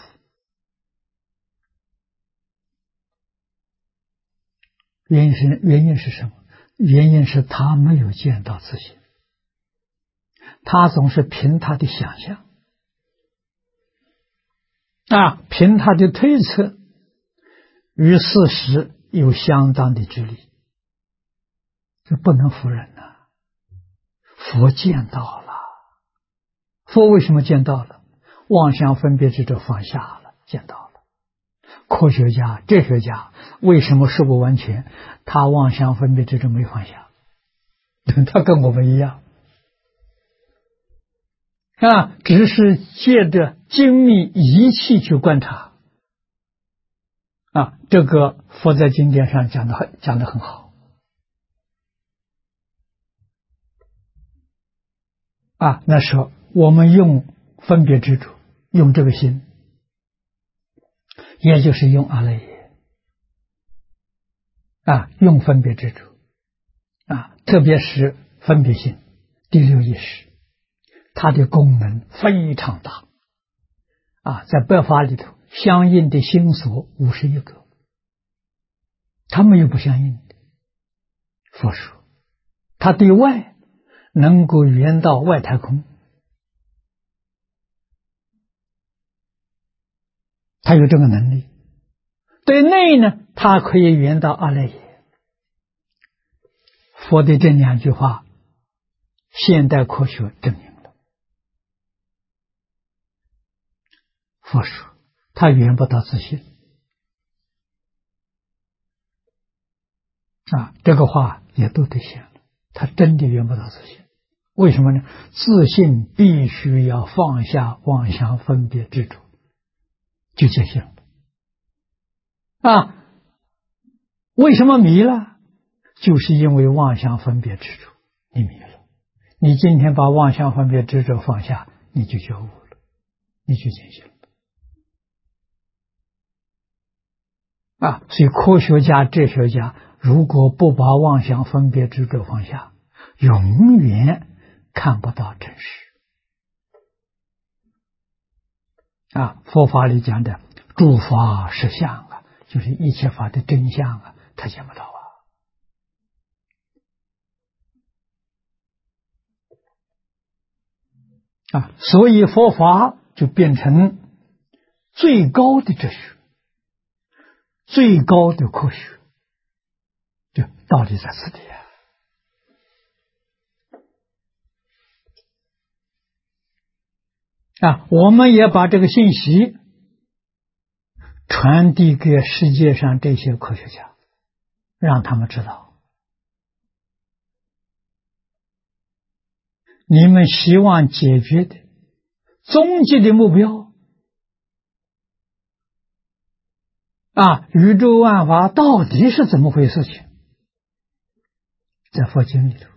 Speaker 1: 原因是什么？原因是他没有见到自信，他总是凭他的想象凭他的推测，与事实有相当的距离，这不能否认佛见到了，佛为什么见到了？妄想分别执着放下了，见到了。科学家、哲学家为什么说不完全？他妄想分别执着没放下，他跟我们一样只是借着精密仪器去观察这个佛在经典上讲得很好那时候我们用分别执着，用这个心，也就是用阿赖耶用分别执着特别是分别心第六意识，它的功能非常大在百法里头相应的心所51个，它没有不相应的。佛说它对外能够圆到外太空，它有这个能力。对内呢，它可以圆到阿赖耶。佛的这2句话，现代科学证明了。佛说他圆不到自信这个话也都兑现了，他真的圆不到自信。为什么呢？自信必须要放下妄想分别执着，就见性了。为什么迷了？就是因为妄想分别执着，你迷了。你今天把妄想分别执着放下，你就觉悟了，你就见性了。所以科学家、哲学家如果不把妄想分别执着放下，永远看不到真实。佛法里讲的诸法实相就是一切法的真相他见不到所以佛法就变成最高的哲学，最高的科学，就道理在此地我们也把这个信息传递给世界上这些科学家，让他们知道，你们希望解决的终极的目标宇宙万法到底是怎么回事情，在佛经里头。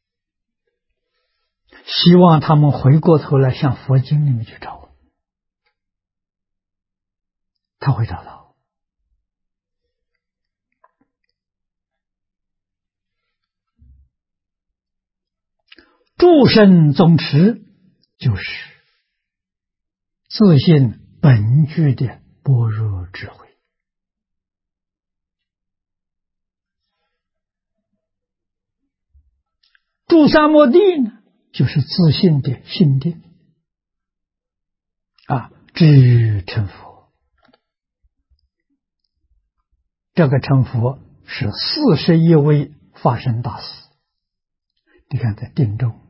Speaker 1: 希望他们回过头来向佛经里面去找，他会找到。诸圣宗持就是自信本具的般若智慧。诸三摩地呢，就是自信的心定至成佛。这个成佛是41位法身大士，你看在定中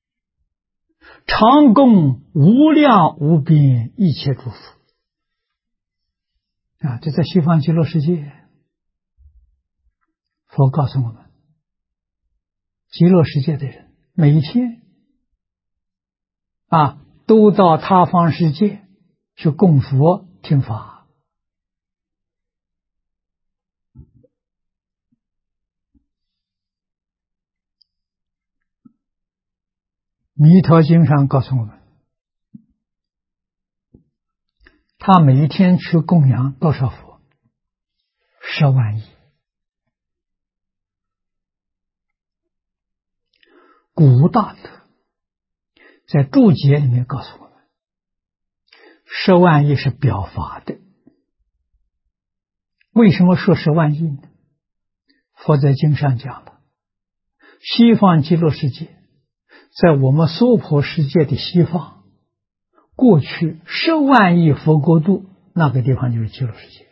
Speaker 1: 常供无量无边一切诸佛这在西方极乐世界，佛告诉我们，极乐世界的人每一天都到他方世界去供佛听法。弥陀经上告诉我们，他每一天去供养多少佛？10万亿。古大德在注解里面告诉我们，10万亿是表法的。为什么说10万亿呢？佛在经上讲了，西方极乐世界在我们娑婆世界的西方，过去10万亿佛国度，那个地方就是极乐世界。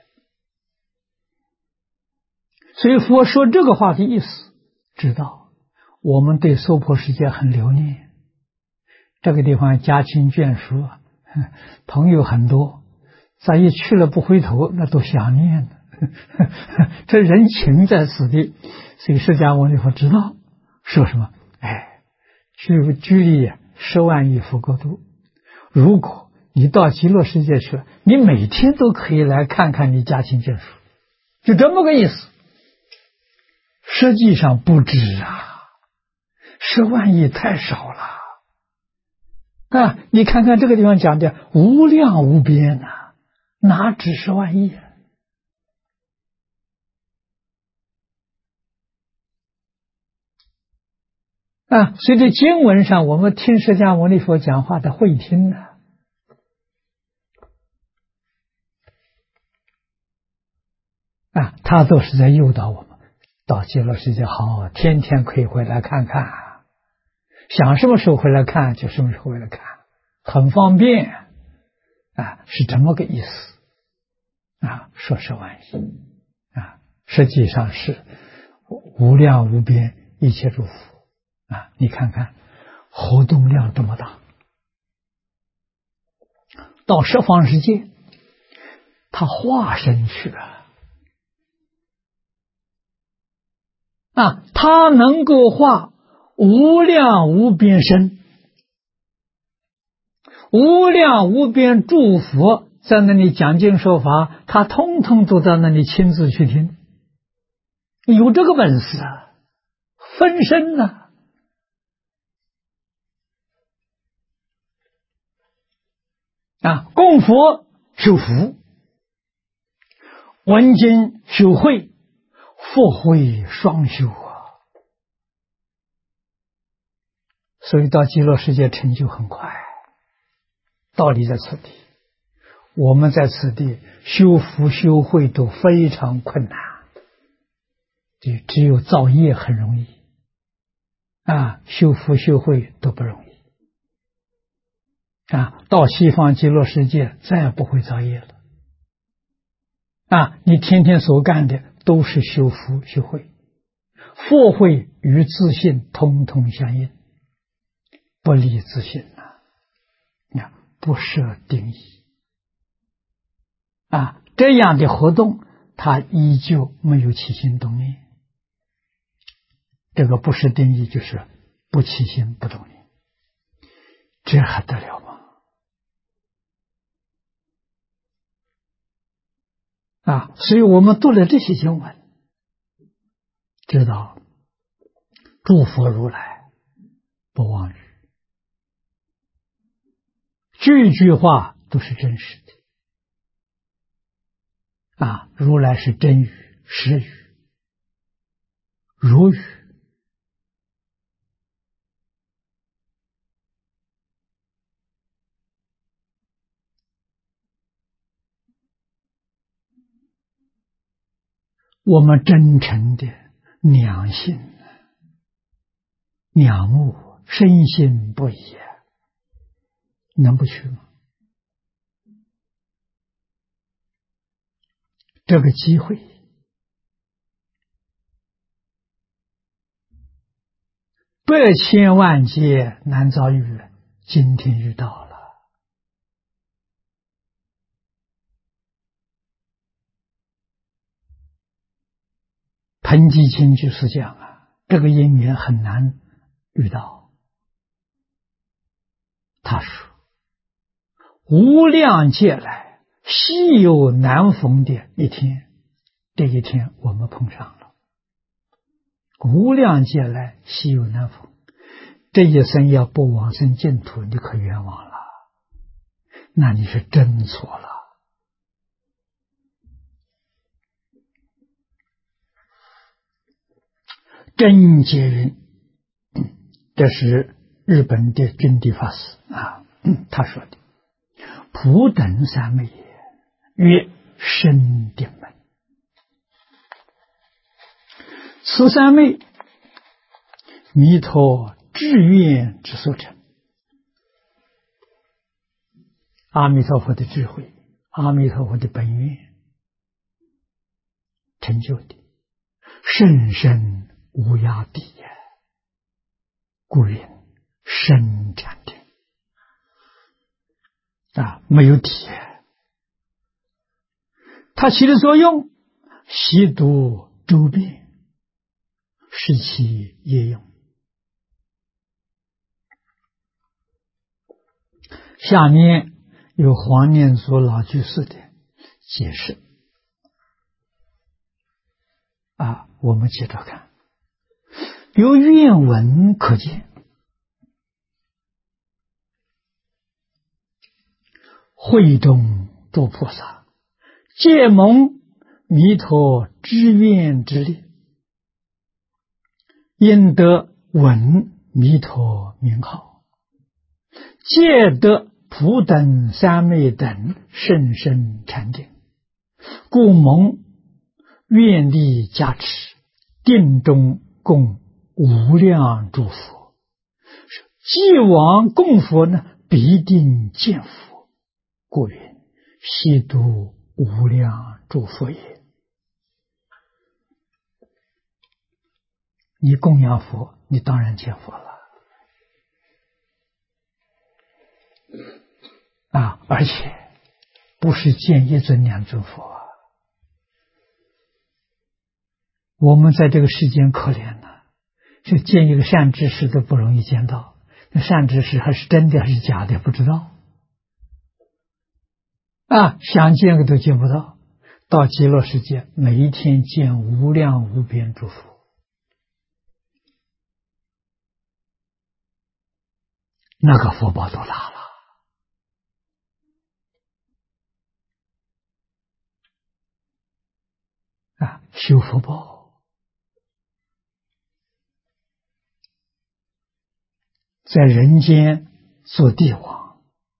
Speaker 1: 所以佛说这个话的意思，知道我们对娑婆世界很留念，这个地方家亲眷属朋友很多，咱一去了不回头，那都想念的这人情在此地。所以释迦牟尼佛知道说什么，居离10万亿佛国度，如果你到极乐世界去，你每天都可以来看看你家亲眷属，就这么个意思。实际上不止10万亿太少了你看看这个地方讲的无量无边哪止10万亿所以这经文上我们听释迦牟尼佛讲话的会听他都是在诱导我们到极乐世界好，天天可以回来看看，想什么时候回来看就什么时候回来看，很方便是这么个意思说10万亿实际上是无量无边一切诸佛你看看活动量这么大，到十方世界他化身去了他能够化无量无边身，无量无边诸佛在那里讲经说法，他通通都在那里亲自去听，有这个本事啊，分身啊。供佛修福，闻经修慧，佛慧双修啊。所以到极乐世界成就很快，道理在此地。我们在此地修福修慧都非常困难，只有造业很容易修福修慧都不容易到西方极乐世界再也不会造业了你天天所干的都是修福修慧，佛慧与自信通通相应，不离自信不设定义这样的活动，它依旧没有起心动念。这个不是定义，就是不起心不动念，这还得了吗？所以我们读了这些经文，知道诸佛如来不妄语，句句话都是真实的如来是真语、实语、如语。我们真诚的两性两目深信不疑，能不去吗？这个机会百千万劫难遭遇，今天遇到了。彭基清就是讲这个因缘很难遇到。他说无量劫来稀有难逢的一天，这一天我们碰上了。无量劫来稀有难逢，这一生要不往生净土，你可冤枉了，那你是真错了。真劫云，这是日本的君地法师他说的，普等三昧也，曰深定门。此三昧，弥陀志愿之所成，阿弥陀佛的智慧，阿弥陀佛的本愿成就的，甚深无涯地也，故云深禅定没有底，它起的作用，悉度周遍，是其业用。下面有黄念祖老居士的解释我们接着看。由愿文可见，会中诸菩萨皆蒙弥陀之愿之力，因得闻弥陀名号，皆得普等三昧等甚深禅定，故蒙愿力加持，定中供无量诸佛，既往供佛呢，必定见佛，故云悉度无量诸佛也。你供养佛，你当然见佛了而且不是见一尊两尊佛我们在这个世间可怜了，就见一个善知识都不容易见到。那善知识还是真的还是假的不知道啊，想见个都见不到。到极乐世界，每一天见无量无边诸佛，那个福报多大了啊！修福报，在人间做帝王，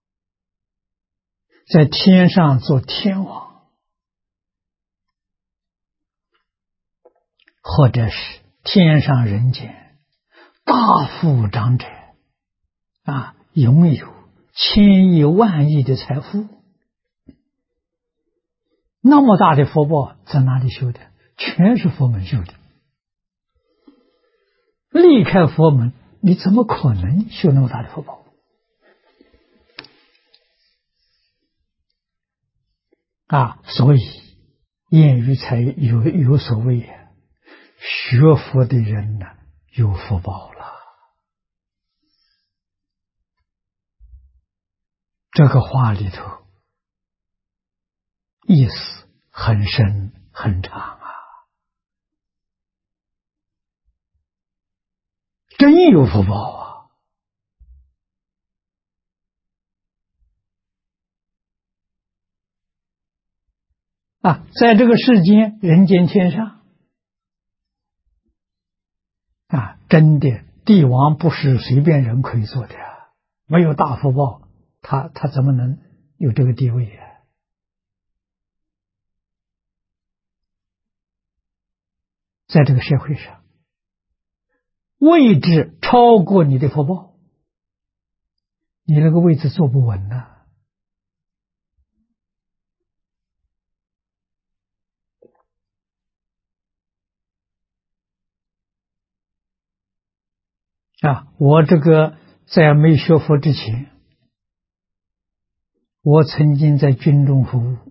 Speaker 1: 在天上做天王，或者是天上人间大富长者啊，拥有千亿万亿的财富，那么大的福报在哪里修的？全是佛门修的。离开佛门，你怎么可能修那么大的福报啊？所以谚语才有所谓呀，学佛的人呢，有福报了。这个话里头意思很深很长啊，真有福报啊！在这个世间人间天上啊，真的帝王不是随便人可以做的啊，没有大福报他怎么能有这个地位啊？在这个社会上，位置超过你的福报，你那个位置坐不稳呐啊！我这个在没学佛之前，我曾经在军中服务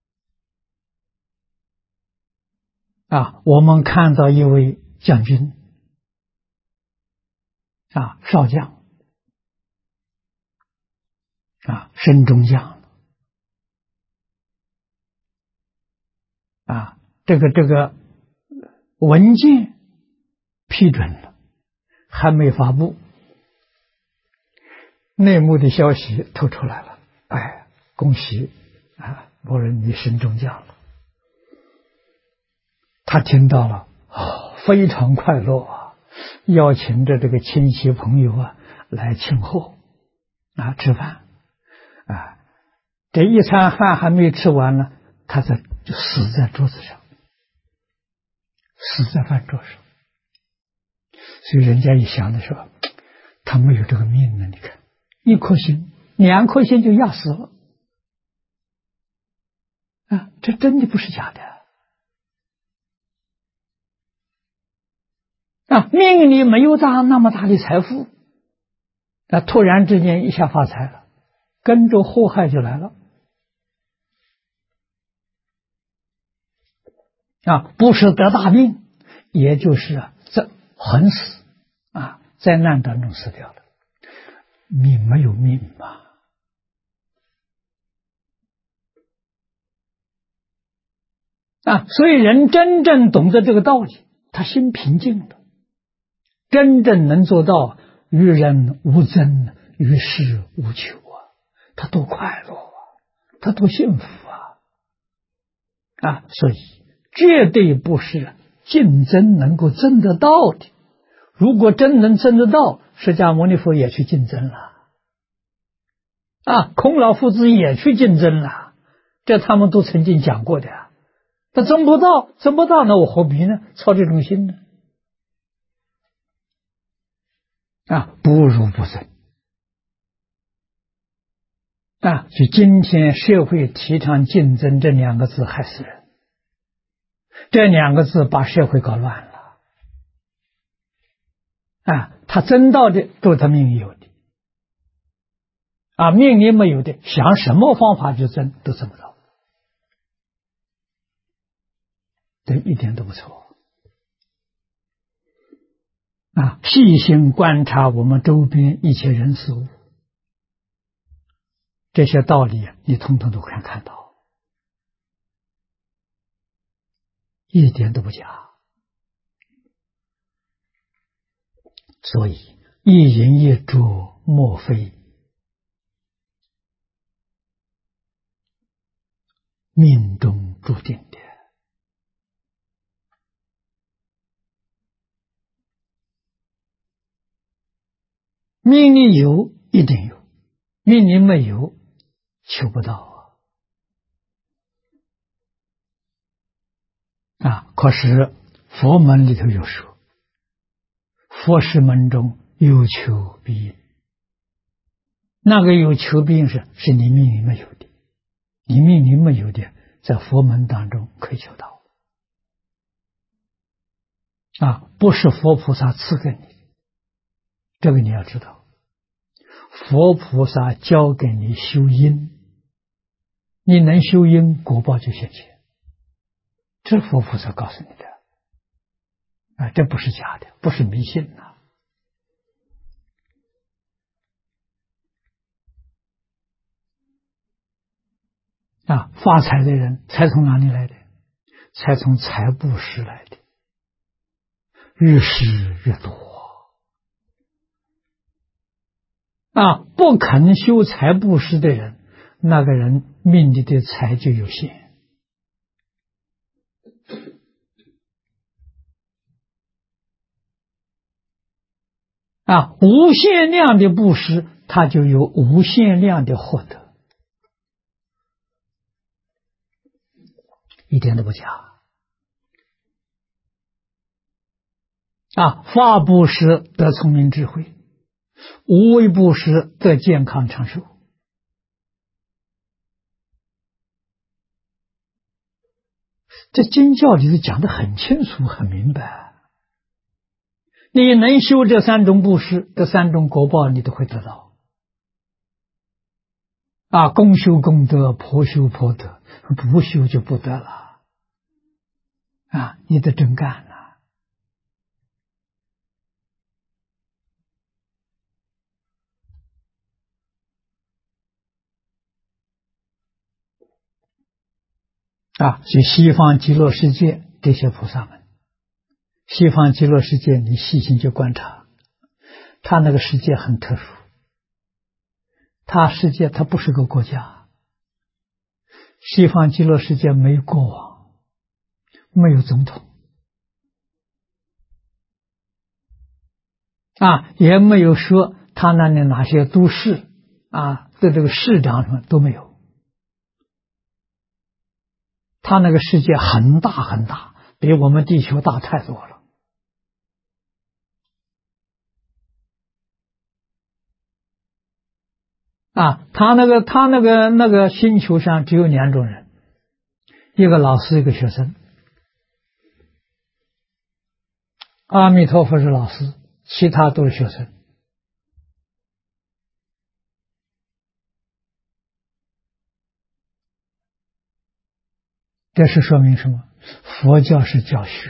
Speaker 1: 啊，我们看到一位将军啊，少将啊，升中将啊，这个文件批准了，还没发布，内幕的消息透出来了，哎，恭喜啊，某人你升中将了。他听到了，非常快乐啊，邀请着这个亲戚朋友啊来庆贺啊，吃饭啊。这一餐饭还没吃完呢，他就死在桌子上，死在饭桌上。所以人家一想的时候，他没有这个命呢。你看，一颗心、2颗心就压死了啊！这真的不是假的啊！命里没有那么大的财富啊，突然之间一下发财了，跟着祸害就来了啊！不是得大病，也就是这横死啊，灾难当中死掉了。命没有命嘛啊！所以人真正懂得这个道理，他心平静了，真正能做到与人无争，与世无求啊，他多快乐啊，他多幸福啊！所以绝对不是竞争能够争得到的。如果真能争得到，释迦牟尼佛也去竞争了啊，孔老夫子也去竞争了，这他们都曾经讲过的啊。他争不到，那我何必呢？操这种心呢？啊，不如不争啊！所以今天社会提倡竞争这2个字害死人，这2个字把社会搞乱了啊！他争到的都是他命里有的啊，命里没有的，想什么方法去争都争不到，这一点都不错细心观察我们周边一切人事物，这些道理你统统都看到，一点都不假。所以一人一着，莫非命中注定的。命里有一定有，命里没有求不到可是佛门里头有说，佛事门中有求必应，那个有求必应是你命里没有的，你命里没有的，在佛门当中可以求到不是佛菩萨赐给你，这个你要知道。佛菩萨教给你修因，你能修因，果报就现前，这佛菩萨告诉你的这不是假的，不是迷信发财的人财从哪里来的？财从财布施来的，越施越多不肯修财布施的人，那个人命里的财就有限无限量的布施，他就有无限量的获得，一点都不假法布施得聪明智慧，无为布施得健康长寿。这经教里头讲得很清楚很明白，你能修这三种布施，这三种果报你都会得到公修功德，婆修婆德，不修就不得了你得真干所以西方极乐世界这些菩萨们，西方极乐世界你细心去观察，他那个世界很特殊，他世界他不是个国家，西方极乐世界没国王，没有总统也没有说他那里哪些都市的这个市长什么都没有，他那个世界很大很大，比我们地球大太多了他那个星球上只有两种人，一个老师，一个学生。阿弥陀佛是老师，其他都是学生。这是说明什么？佛教是教学，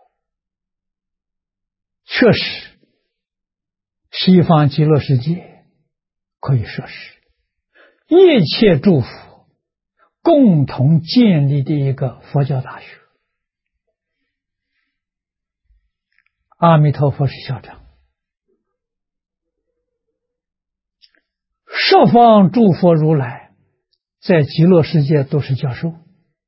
Speaker 1: 确实西方极乐世界可以说是一切诸佛共同建立的一个佛教大学。阿弥陀佛是校长，十方诸佛如来在极乐世界都是教授。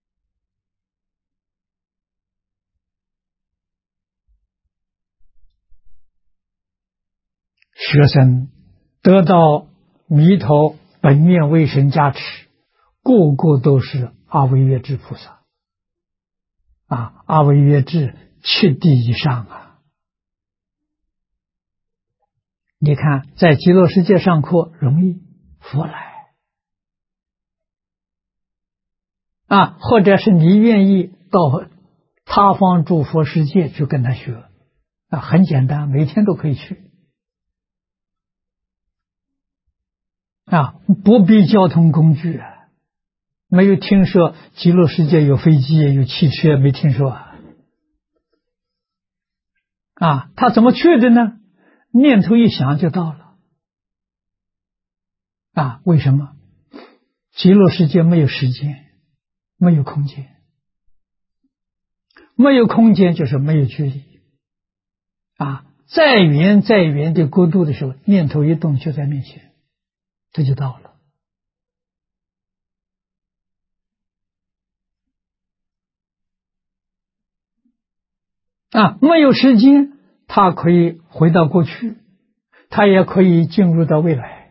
Speaker 1: 学生得到弥陀本愿威神加持，个个都是阿惟越致菩萨阿惟越致7地以上你看在极乐世界上课容易，佛来或者是你愿意到他方诸佛世界去跟他学很简单，每天都可以去不必交通工具没有听说极乐世界有飞机有汽车，没听说他怎么去的呢？念头一想就到了。为什么？极乐世界没有时间，没有空间，没有空间就是没有距离。再远再远的国度的时候，念头一动就在面前，这就到了。没有时间，他可以回到过去，他也可以进入到未来。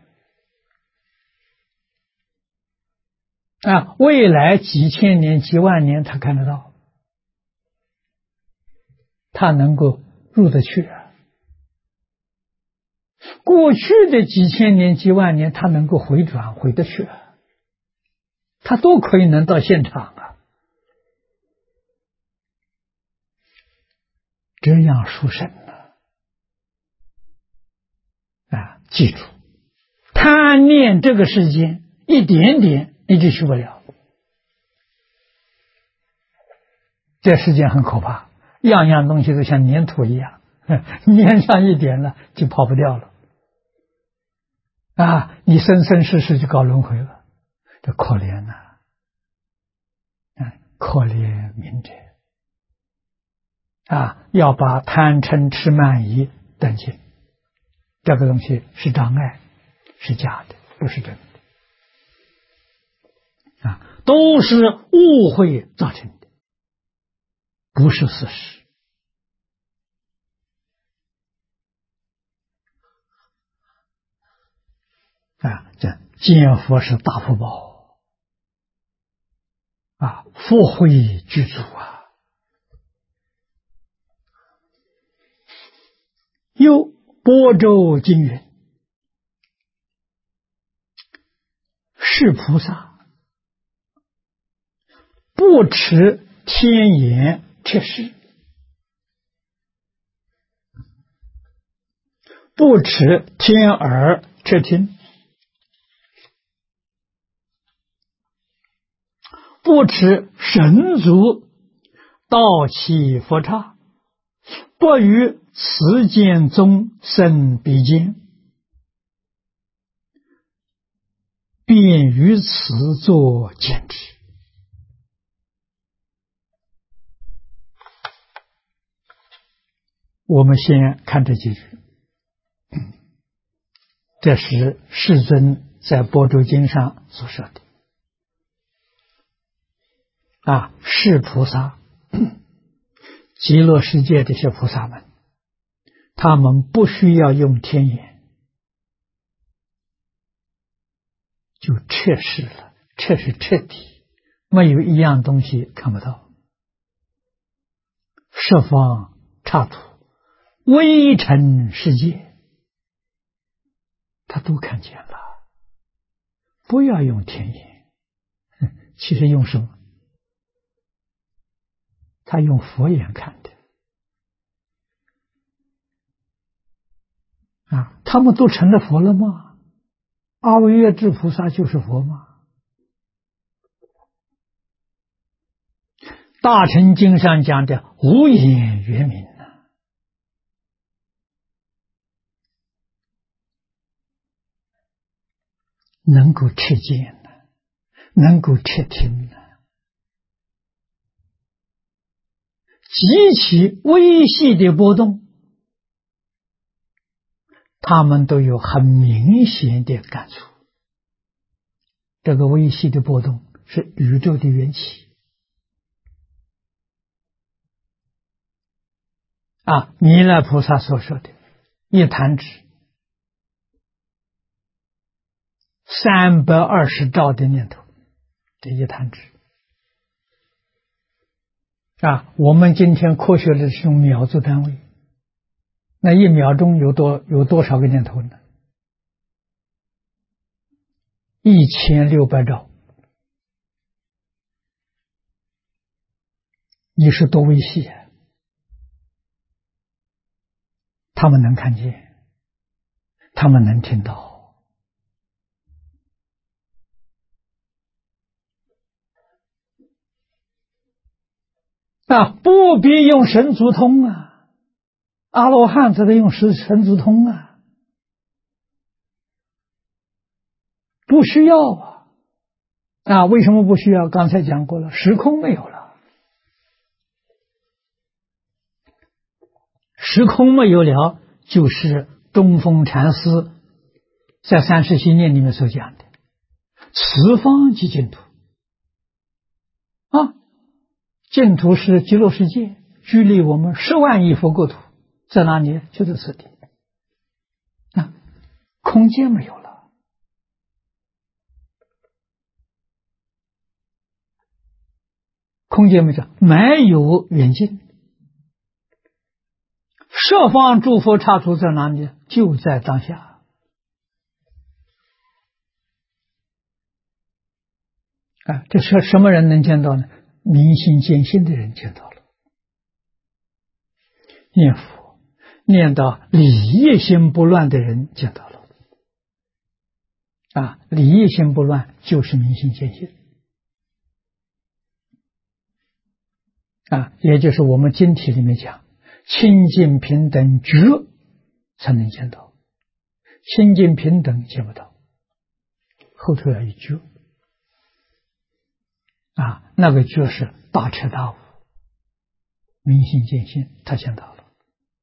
Speaker 1: 未来几千年、几万年，他看得到，他能够入得去。过去的几千年、几万年，他能够回转回得去，他都可以能到现场。这样殊胜了。记住，贪念这个世间一点点你就去不了。这世间很可怕，样样东西都像粘土一样，粘上一点了就跑不掉了。你生生世世就搞轮回了，这可怜呐！可怜悯者。要把贪嗔痴慢疑断尽，这个东西是障碍，是假的，不是真的。都是误会造成的，不是事实。这见佛是大福报福慧具足又般舟经云：是菩萨不持天眼彻视，不持天耳彻听，不持神足道起佛刹，不与此间中生比肩，便于此作见之。我们先看这几句，这是世尊在般舟经上所说的。是菩萨，极乐世界这些菩萨们，他们不需要用天眼，就彻视了，彻是彻底，没有一样东西看不到，十方刹土微尘世界他都看见了。不要用天眼，其实用什么？他用佛眼看的。他们都成了佛了吗？阿惟越致菩萨就是佛吗？大乘经上讲的无眼圆明能够彻见能够彻听极其微细的波动，他们都有很明显的感触。这个微细的波动是宇宙的缘起弥勒菩萨所说的一弹指320兆的念头，这一弹指我们今天科学的是用秒做单位，那一秒钟有多少个念头呢？1600兆。你是多微细他们能看见，他们能听到不必用神足通阿罗汉才能用十神足通啊，不需要啊！为什么不需要？刚才讲过了，时空没有了，时空没有了，就是东风禅师在三十心念里面所讲的十方即净土啊，净土是极乐世界，距离我们10万亿佛国土在哪里？就在此地啊，空间没有了，空间没有，没有远近，十方诸佛刹土在哪里？就在当下啊！这是什么人能见到呢？明心见性的人见到了。念佛念到理业心不乱的人见到了啊！理业心不乱就是明心见性啊！也就是我们经题里面讲清净平等觉才能见到，清净平等见不到，后头要一觉啊！那个觉是大彻大悟，明心见性，他见到了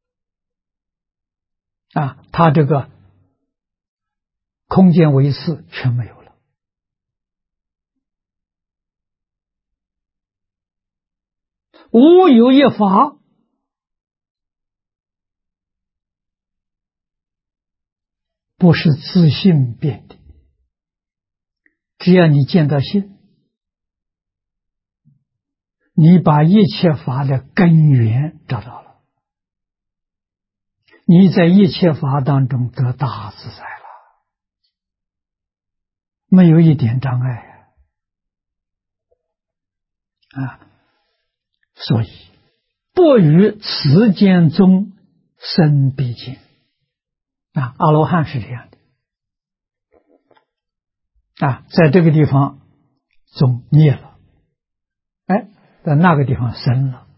Speaker 1: 啊！他这个空间维次全没有了，无有一法不是自性变的，只要你见到性，你把一切法的根源找到了，你在一切法当中得大自在了，没有一点障碍啊！所以不与此间中生必见啊！阿罗汉是这样的啊，在这个地方中灭了，哎，在那个地方生了，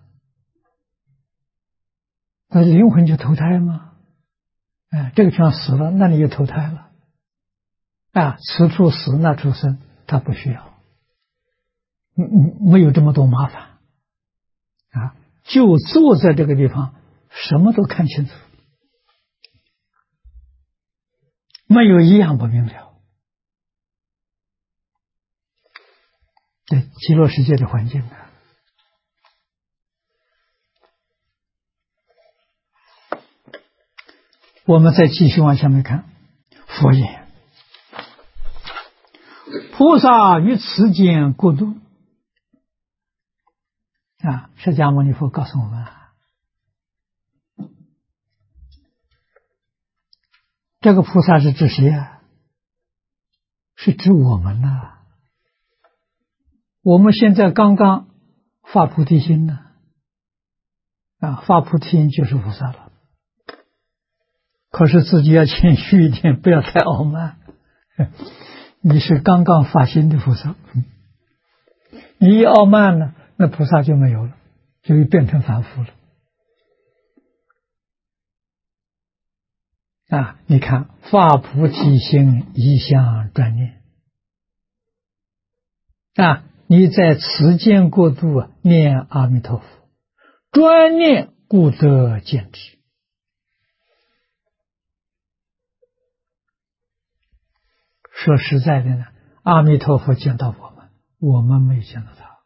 Speaker 1: 那灵魂就投胎吗？哎，这个地方死了，那你就投胎了啊！此处死，那处生，他不需要，没有这么多麻烦啊！就坐在这个地方，什么都看清楚，没有一样不明了。对极乐世界的环境呢？我们再继续往下面看，佛言：菩萨于此间过度啊！释迦牟尼佛告诉我们，这个菩萨是指谁啊？是指我们呐！我们现在刚刚发菩提心呢，啊，发菩提心就是菩萨了。可是自己要谦虚一点，不要太傲慢。你是刚刚发心的菩萨，你一傲慢了，那菩萨就没有了，就会变成凡夫了。啊，你看发菩提心，一向专念啊，你在此间过度啊，念阿弥陀佛，专念故得见之。说实在的呢，阿弥陀佛见到我们，我们没见到他。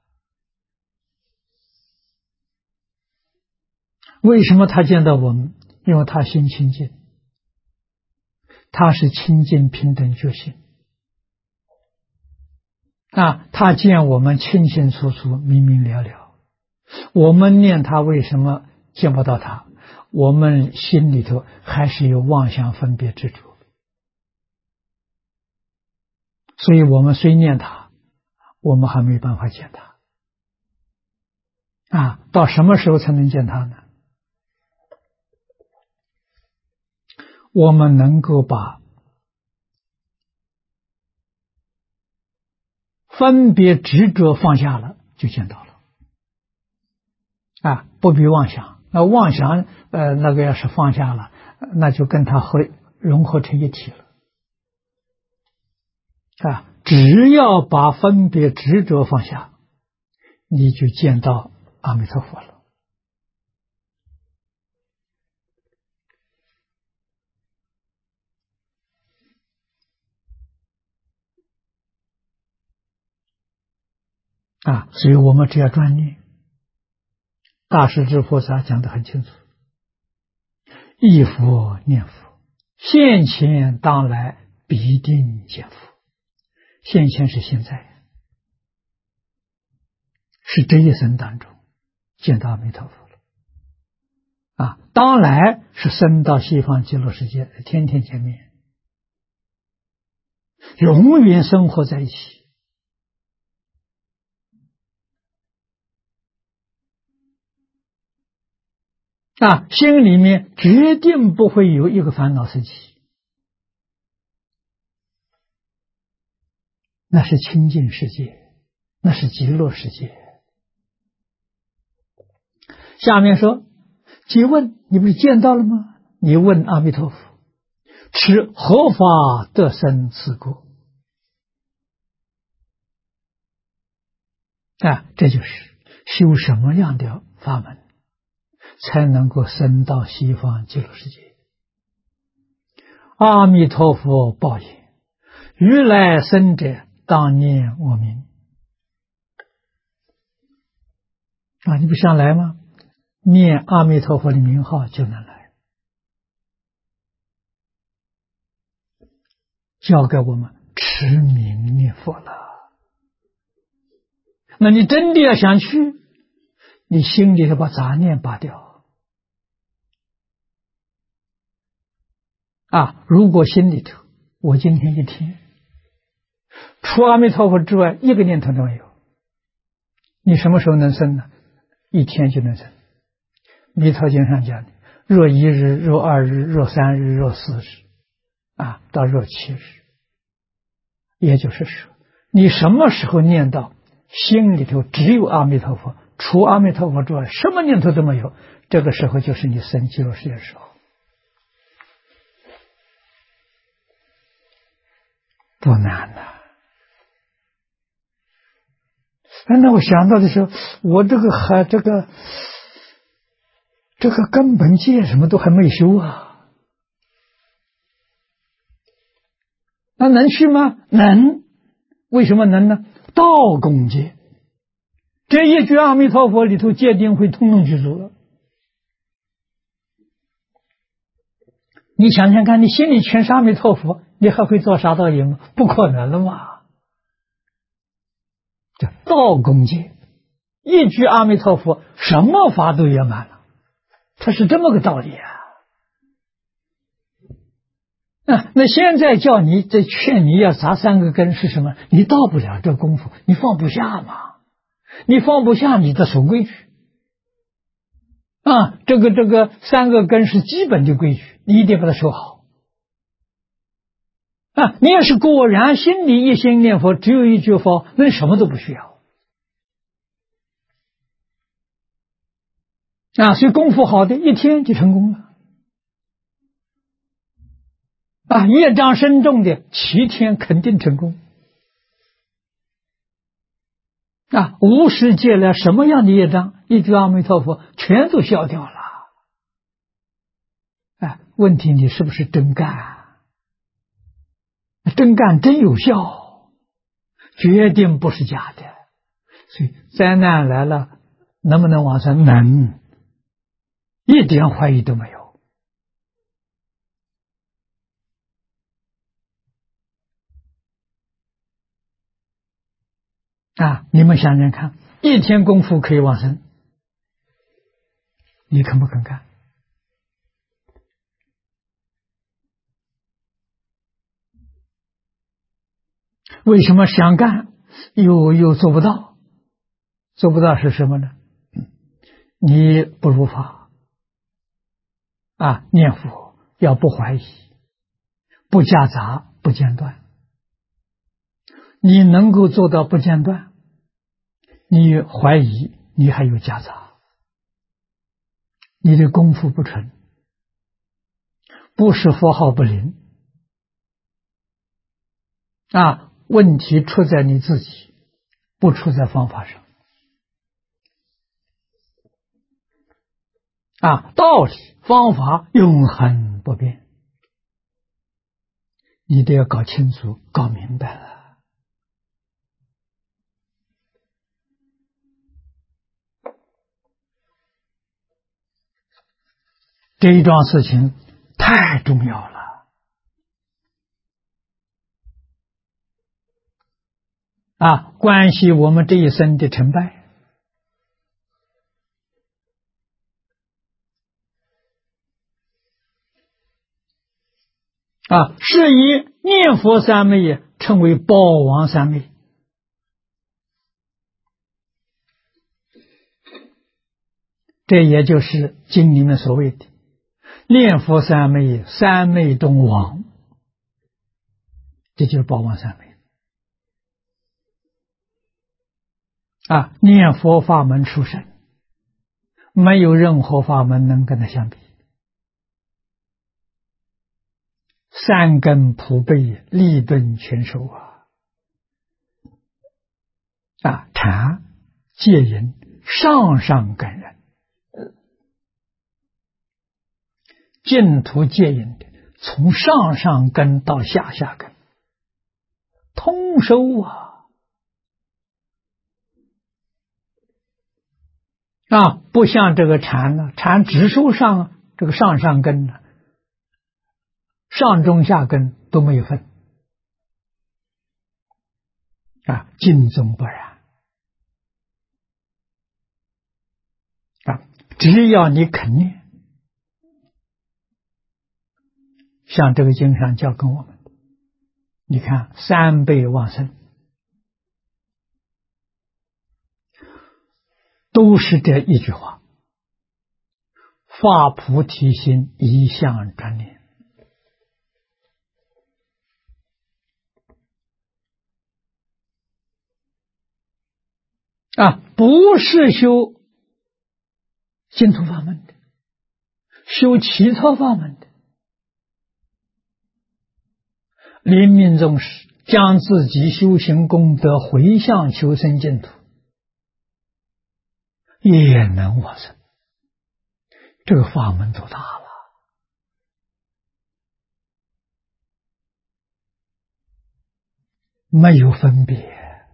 Speaker 1: 为什么他见到我们？因为他心清净，他是清净平等觉性啊，他见我们清清楚楚、明明了了。我们念他，为什么见不到他？我们心里头还是有妄想分别执着。所以我们虽念他，我们还没办法见他啊！到什么时候才能见他呢？我们能够把分别执着放下了，就见到了啊！不必妄想， 那妄想那个要是放下了，那就跟它融合成一体了。只要把分别执着放下，你就见到阿弥陀佛了。所以我们只要专念，大势至菩萨讲得很清楚，忆佛念佛，现前当来必定见佛。现前是现在，是这一生当中见到阿弥陀佛了。当来是升到西方极乐世界，天天见面，永远生活在一起。心里面决定不会有一个烦恼升起，那是清净世界，那是极乐世界。下面说，即问，你不是见到了吗？你问阿弥陀佛，持何法得生此国？这就是修什么样的法门才能够升到西方极乐世界。阿弥陀佛报言，如来生者当念我名。你不想来吗？念阿弥陀佛的名号就能来。教给我们持名念佛了。那你真的要想去，你心里头把杂念拔掉。如果心里头我今天一天除阿弥陀佛之外一个念头都没有，你什么时候能生呢？一天就能生。弥陀经上讲的，若一日，若二日，若三日，若四日，到若七日。也就是说，你什么时候念到心里头只有阿弥陀佛，除阿弥陀佛之外什么念头都没有，这个时候就是你生极乐世界的时候。多难呐！那我想到的时候，我这个根本戒什么都还没修啊，那能去吗？能。为什么能呢？道功戒，这一句阿弥陀佛里头戒定慧通通具足了。你想想看，你心里全是阿弥陀佛，你还会做杀盗淫吗？不可能了嘛！叫道功戒，一句阿弥陀佛，什么法都圆满了，它是这么个道理啊！那现在叫你这劝你要砸三个根是什么？你到不了这功夫，你放不下嘛，你放不下你的守规矩这个三个根是基本的规矩，你一定把它守好你要是果然心里一心念佛，只有一句佛，那什么都不需要所以功夫好的一天就成功了业障深重的7天肯定成功无始劫来什么样的业障，一句阿弥陀佛全都消掉了问题你是不是真干？真干真有效，决定不是假的。所以灾难来了，能不能往生？能，一点怀疑都没有你们想想看，一天功夫可以往生，你肯不肯干？为什么想干又做不到？做不到是什么呢？你不如法念佛要不怀疑，不夹杂，不间断。你能够做到不间断，你怀疑，你还有夹杂， 你的功夫不纯，不是佛号不灵啊，问题出在你自己，不出在方法上啊。道理方法永恒不变，你都要搞清楚、搞明白了。这一桩事情太重要了啊，关系我们这一生的成败啊，是以念佛三昧称为宝王三昧。这也就是经里面所谓的念佛三昧，三昧中王，这就是宝王三昧啊！念佛法门出身，没有任何法门能跟它相比。三根普被，利钝全收啊！禅、戒、淫，上上根人，净土戒淫的，从上上根到下下根，通收不像这个禅呢，禅只收上这个上上根呢，上中下根都没有分啊，净宗不然啊，只要你肯念，像这个经上教跟我们，你看三倍往生都是这一句话：发菩提心，一向专念啊，不是修净土法门的，修其他法门的。临命终时，将自己修行功德回向求生净土，也能往生。这个法门多大了没有分别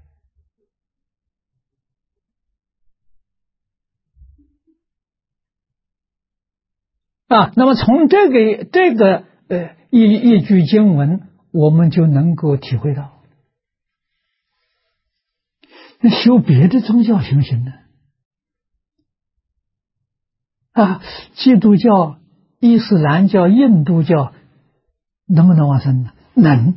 Speaker 1: 啊！那么从这个一句经文，我们就能够体会到，那修别的宗教行不行呢？啊，基督教、伊斯兰教、印度教能不能往生呢？能。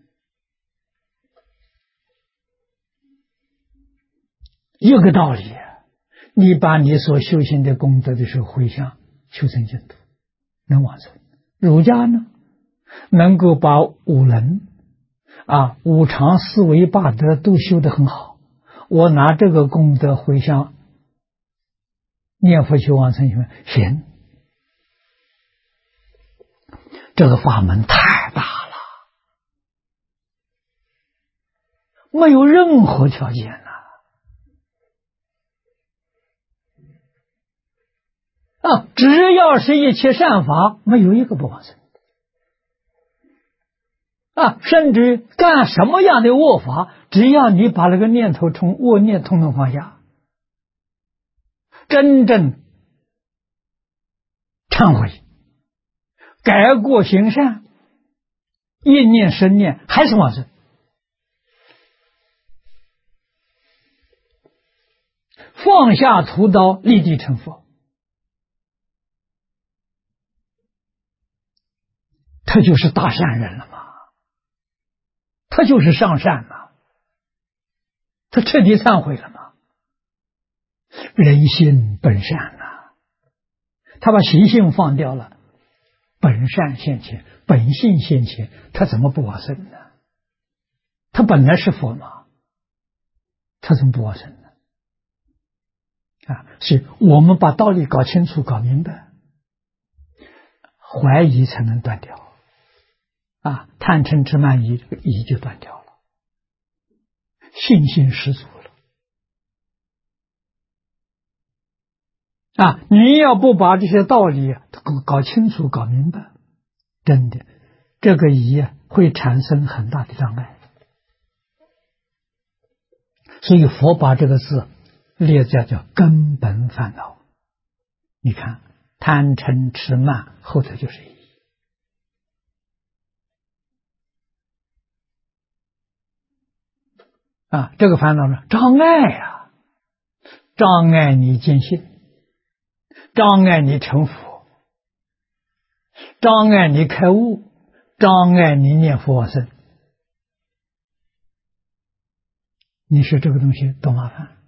Speaker 1: 一个道理，你把你所修行的功德的时候回向求生净土，能往生。儒家呢，能够把五伦五常、四维、八德都修得很好，我拿这个功德回向念佛求往生行吗？行。这个法门太大了，没有任何条件只要是一切善法，没有一个不往生甚至干什么样的恶法，只要你把那个念头从恶念统统放下，真正忏悔，改过行善，一念十念还是往生。放下屠刀，立地成佛，他就是大善人了嘛，他就是上善嘛，他彻底忏悔了嘛。人心本善他把习性放掉了，本善现前，本性现前，他怎么不往生呢？他本来是佛嘛，他怎么不往生呢？ 所以我们把道理搞清楚、搞明白，怀疑才能断掉。贪嗔痴慢疑，这个疑就断掉了，信心十足了。你要不把这些道理搞清楚、搞明白，真的，这个疑会产生很大的障碍。所以佛把这个字列叫根本烦恼。你看，贪嗔痴慢后头就是疑。这个烦恼呢，障碍障碍你见性，障碍你成佛，障碍你开悟，障碍你念佛往生。你说这个东西多麻烦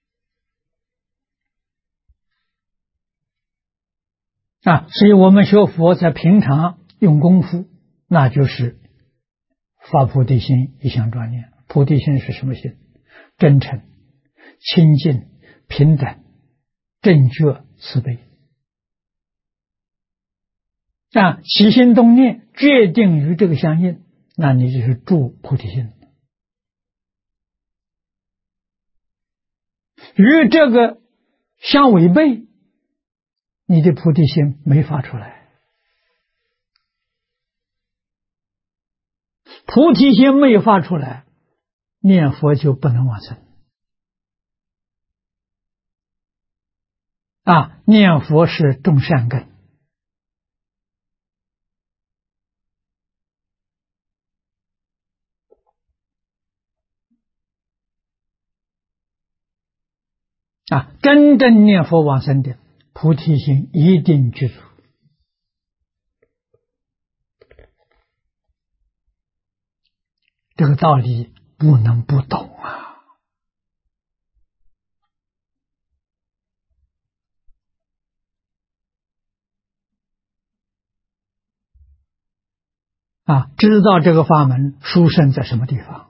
Speaker 1: 所以我们学佛在平常用功夫，那就是发菩提心，一向专念。菩提心是什么心？真诚、清净、平等、正觉、慈悲。起心动念决定与这个相应，那你就是住菩提心。与这个相违背，你的菩提心没发出来。菩提心没有发出来，念佛就不能往生。念佛是种善根。真正念佛往生的菩提心一定具足。这个道理不能不懂知道这个法门殊胜在什么地方，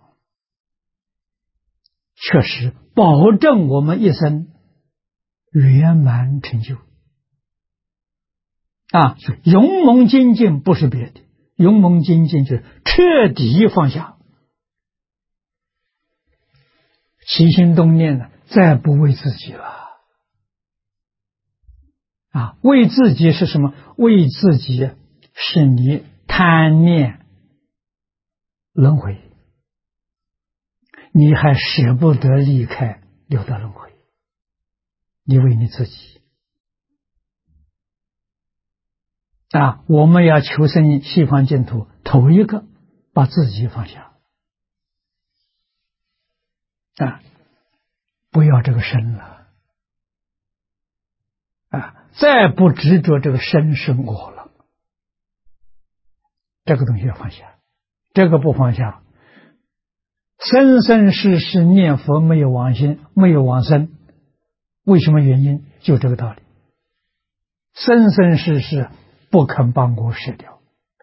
Speaker 1: 确实保证我们一生圆满成就。勇猛精进不是别的，勇猛精进就是彻底放下，起心动念呢，再不为自己了。为自己是什么？为自己是你贪念轮回，你还舍不得离开六道轮回，你为你自己我们要求生西方净土，头一个把自己放下不要这个身了再不执着这个身是我了，这个东西要放下。这个不放下，生生世世念佛没有往生，没有往生，为什么原因？就这个道理，生生世世不肯帮我舍掉。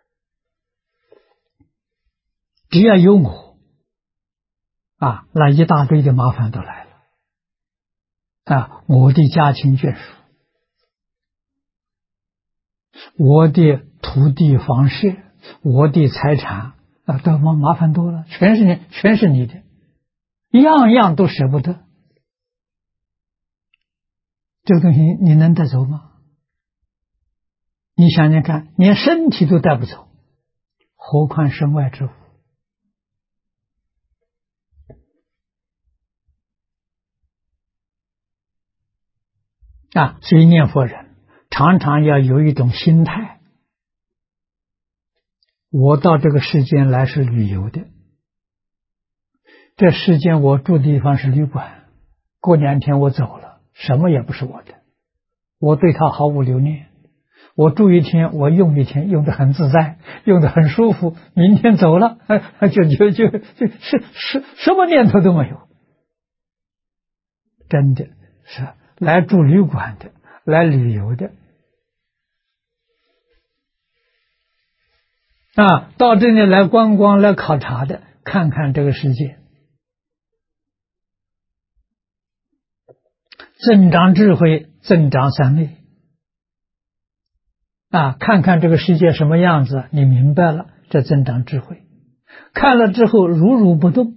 Speaker 1: 只要有我那一大堆的麻烦都来了我的家亲眷属，我的土地房舍，我的财产都麻烦多了，全是你的，样样都舍不得。这个东西你能带走吗？你想想看，连身体都带不走，何况身外之物所以念佛人常常要有一种心态，我到这个世间来是旅游的，这世间我住的地方是旅馆，过2天我走了，什么也不是我的，我对它毫无留念，我住1天，我用1天，用得很自在，用得很舒服，明天走了就是什么念头都没有。真的是来住旅馆的，来旅游的到这里来观光来考察的，看看这个世界， 增长智慧，增长三昧。看看这个世界什么样子，你明白了，这增长智慧。看了之后如如不动，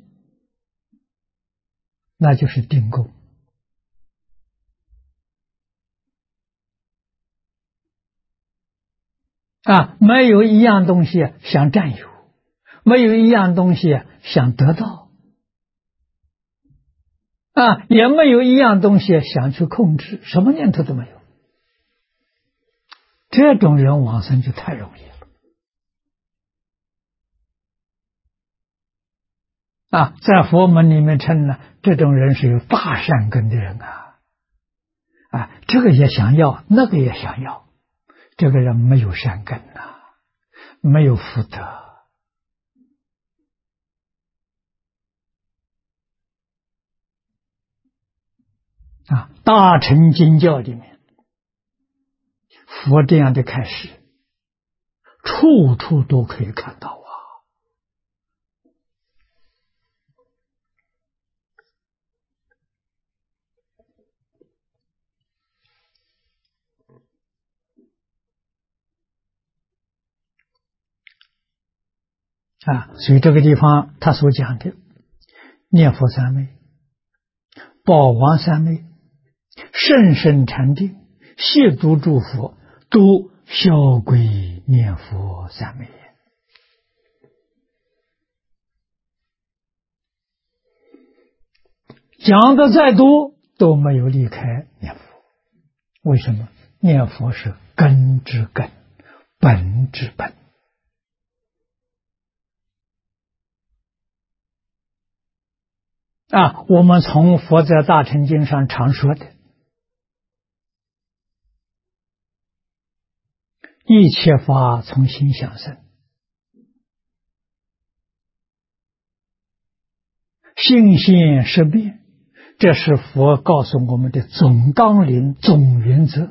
Speaker 1: 那就是定功。没有一样东西想占有，没有一样东西想得到，也没有一样东西想去控制，什么念头都没有。这种人往生就太容易了。在佛门里面称呢，这种人是有大善根的人这个也想要，那个也想要，这个人没有善根没有福德。大乘经教里面，佛这样的开示，处处都可以看到所以这个地方他所讲的念佛三昧、宝王三昧、甚深禅定、亵渎诸佛，都销归念佛三昧。讲的再多都没有离开念佛。为什么？念佛是根之根，本之本。我们从佛在大乘经上常说的一切法从心想生，性现识变，这是佛告诉我们的总纲领、总原则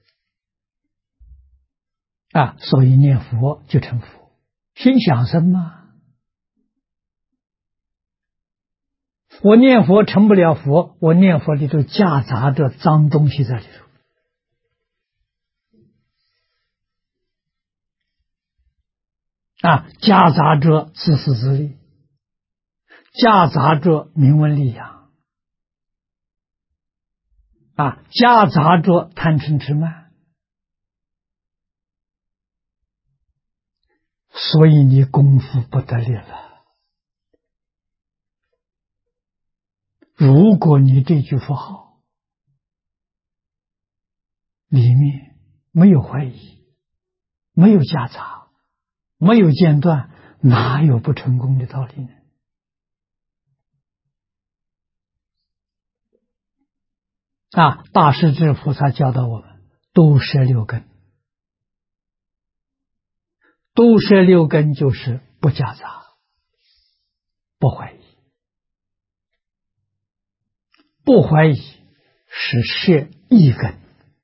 Speaker 1: 所以念佛就成佛，心想生嘛。我念佛成不了佛，我念佛里头夹杂着脏东西在里头夹杂着自私自利，夹杂着名闻利养夹杂着贪嗔痴慢，所以你功夫不得力了。如果你这句佛号里面没有怀疑，没有夹杂，没有间断，哪有不成功的道理呢？大势至菩萨教导我们都摄六根，都摄六根就是不夹杂，不怀疑。不怀疑是摄一根，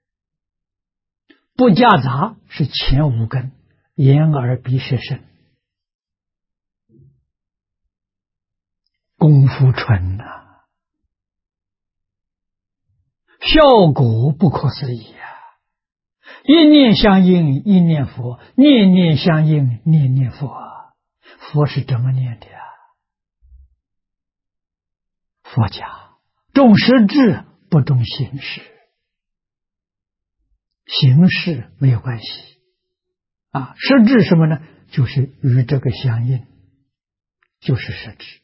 Speaker 1: 不夹杂是前五根，眼耳鼻舌身，功夫纯效果不可思议一念相应一念佛，念念相应念念佛。佛是怎么念的佛家重实质不重形式，形式没有关系实质什么呢？就是与这个相应，就是实质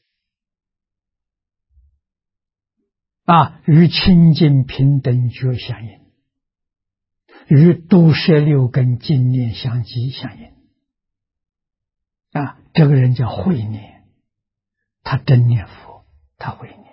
Speaker 1: 与清净平等觉相应，与都摄六根净念相继相应这个人叫慧念，他真念佛，他慧念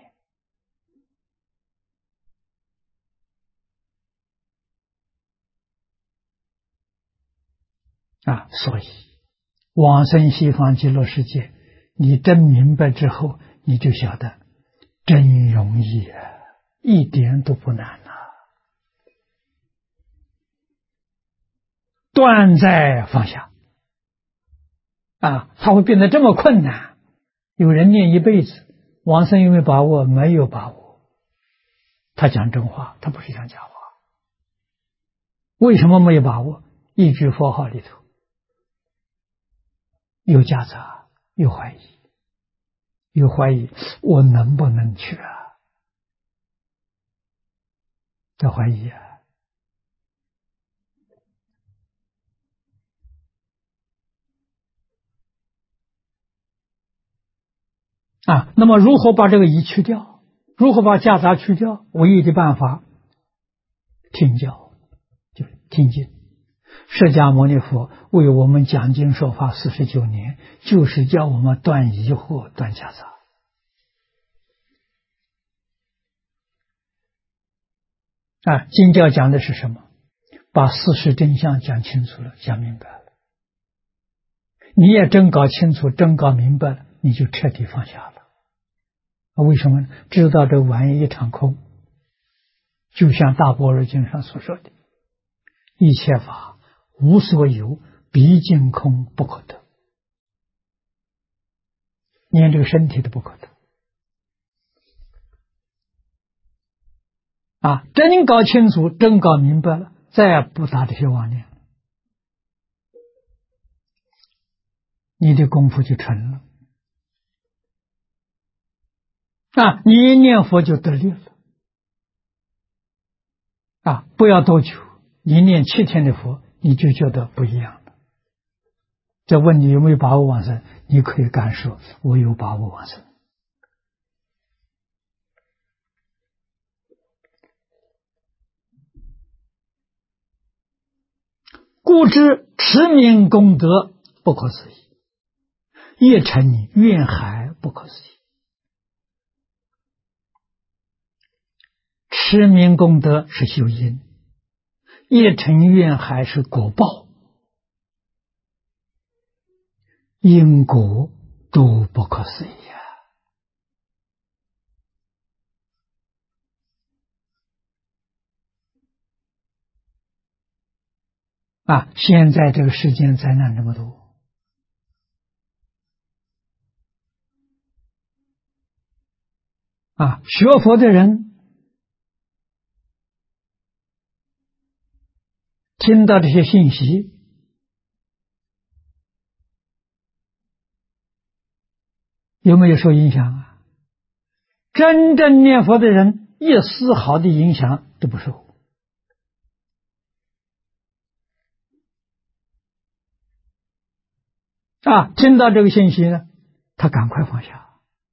Speaker 1: 所以往生西方极乐世界，你真明白之后，你就晓得真容易一点都不难断在放下它会变得这么困难。有人念一辈子，往生有没有把握？没有把握他讲真话，他不是讲假话。为什么没有把握？一句佛号里头有夹杂，有怀疑，我能不能去啊？在怀疑那么如何把这个疑去掉？如何把夹杂去掉？唯一的办法，听教，就是听经。释迦牟尼佛为我们讲经说法49年，就是教我们断疑惑、断夹杂。经教讲的是什么？把事实真相讲清楚了，讲明白了。你也真搞清楚，真搞明白了，你就彻底放下了。为什么呢？知道这玩意一场空，就像大般若经上所说的，一切法无所有，毕竟空不可得。连这个身体都不可得。真搞清楚，真搞明白了，再也不打这些妄念，你的功夫就成了。你一念佛就得力了。不要多久，你念7天的佛，你就觉得不一样了。再问你有没有把握往生，你可以感受我有把握往生。故知持名功德不可思议，业成怨海不可思议。持名功德是修因，业成怨海是果报，因果都不可思议现在这个世间灾难这么多学佛的人听到这些信息，有没有受影响真正念佛的人一丝毫的影响都不受听到这个信息呢，他赶快放下，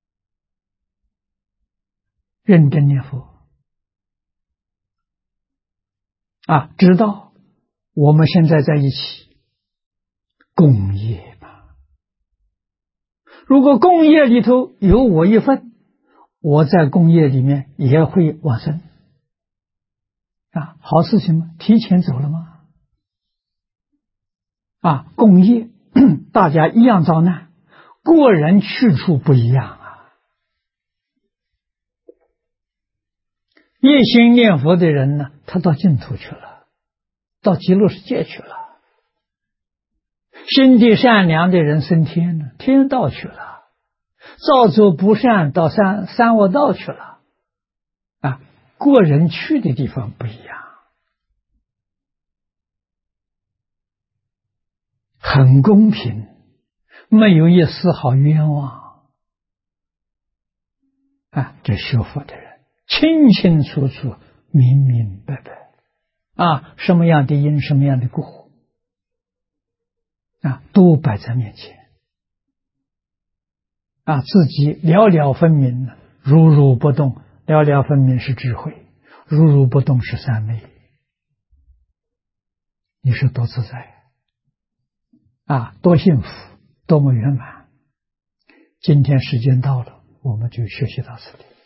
Speaker 1: 认真念佛知道我们现在在一起共业嘛。如果共业里头有我一份，我在共业里面也会往生好事情嘛，提前走了吗？共业大家一样遭难，个人去处不一样一心念佛的人呢，他到净土去了，到极乐世界去了。心地善良的人升天了，天道去了。造作不善到三恶道去了个人去的地方不一样，很公平，没有一丝毫冤枉这学佛的人清清楚楚、明明白白什么样的因，什么样的果都摆在面前自己了了分明，如如不动。了了分明是智慧，如如不动是三昧。你说多自在多幸福，多么圆满。今天时间到了，我们就学习到此里。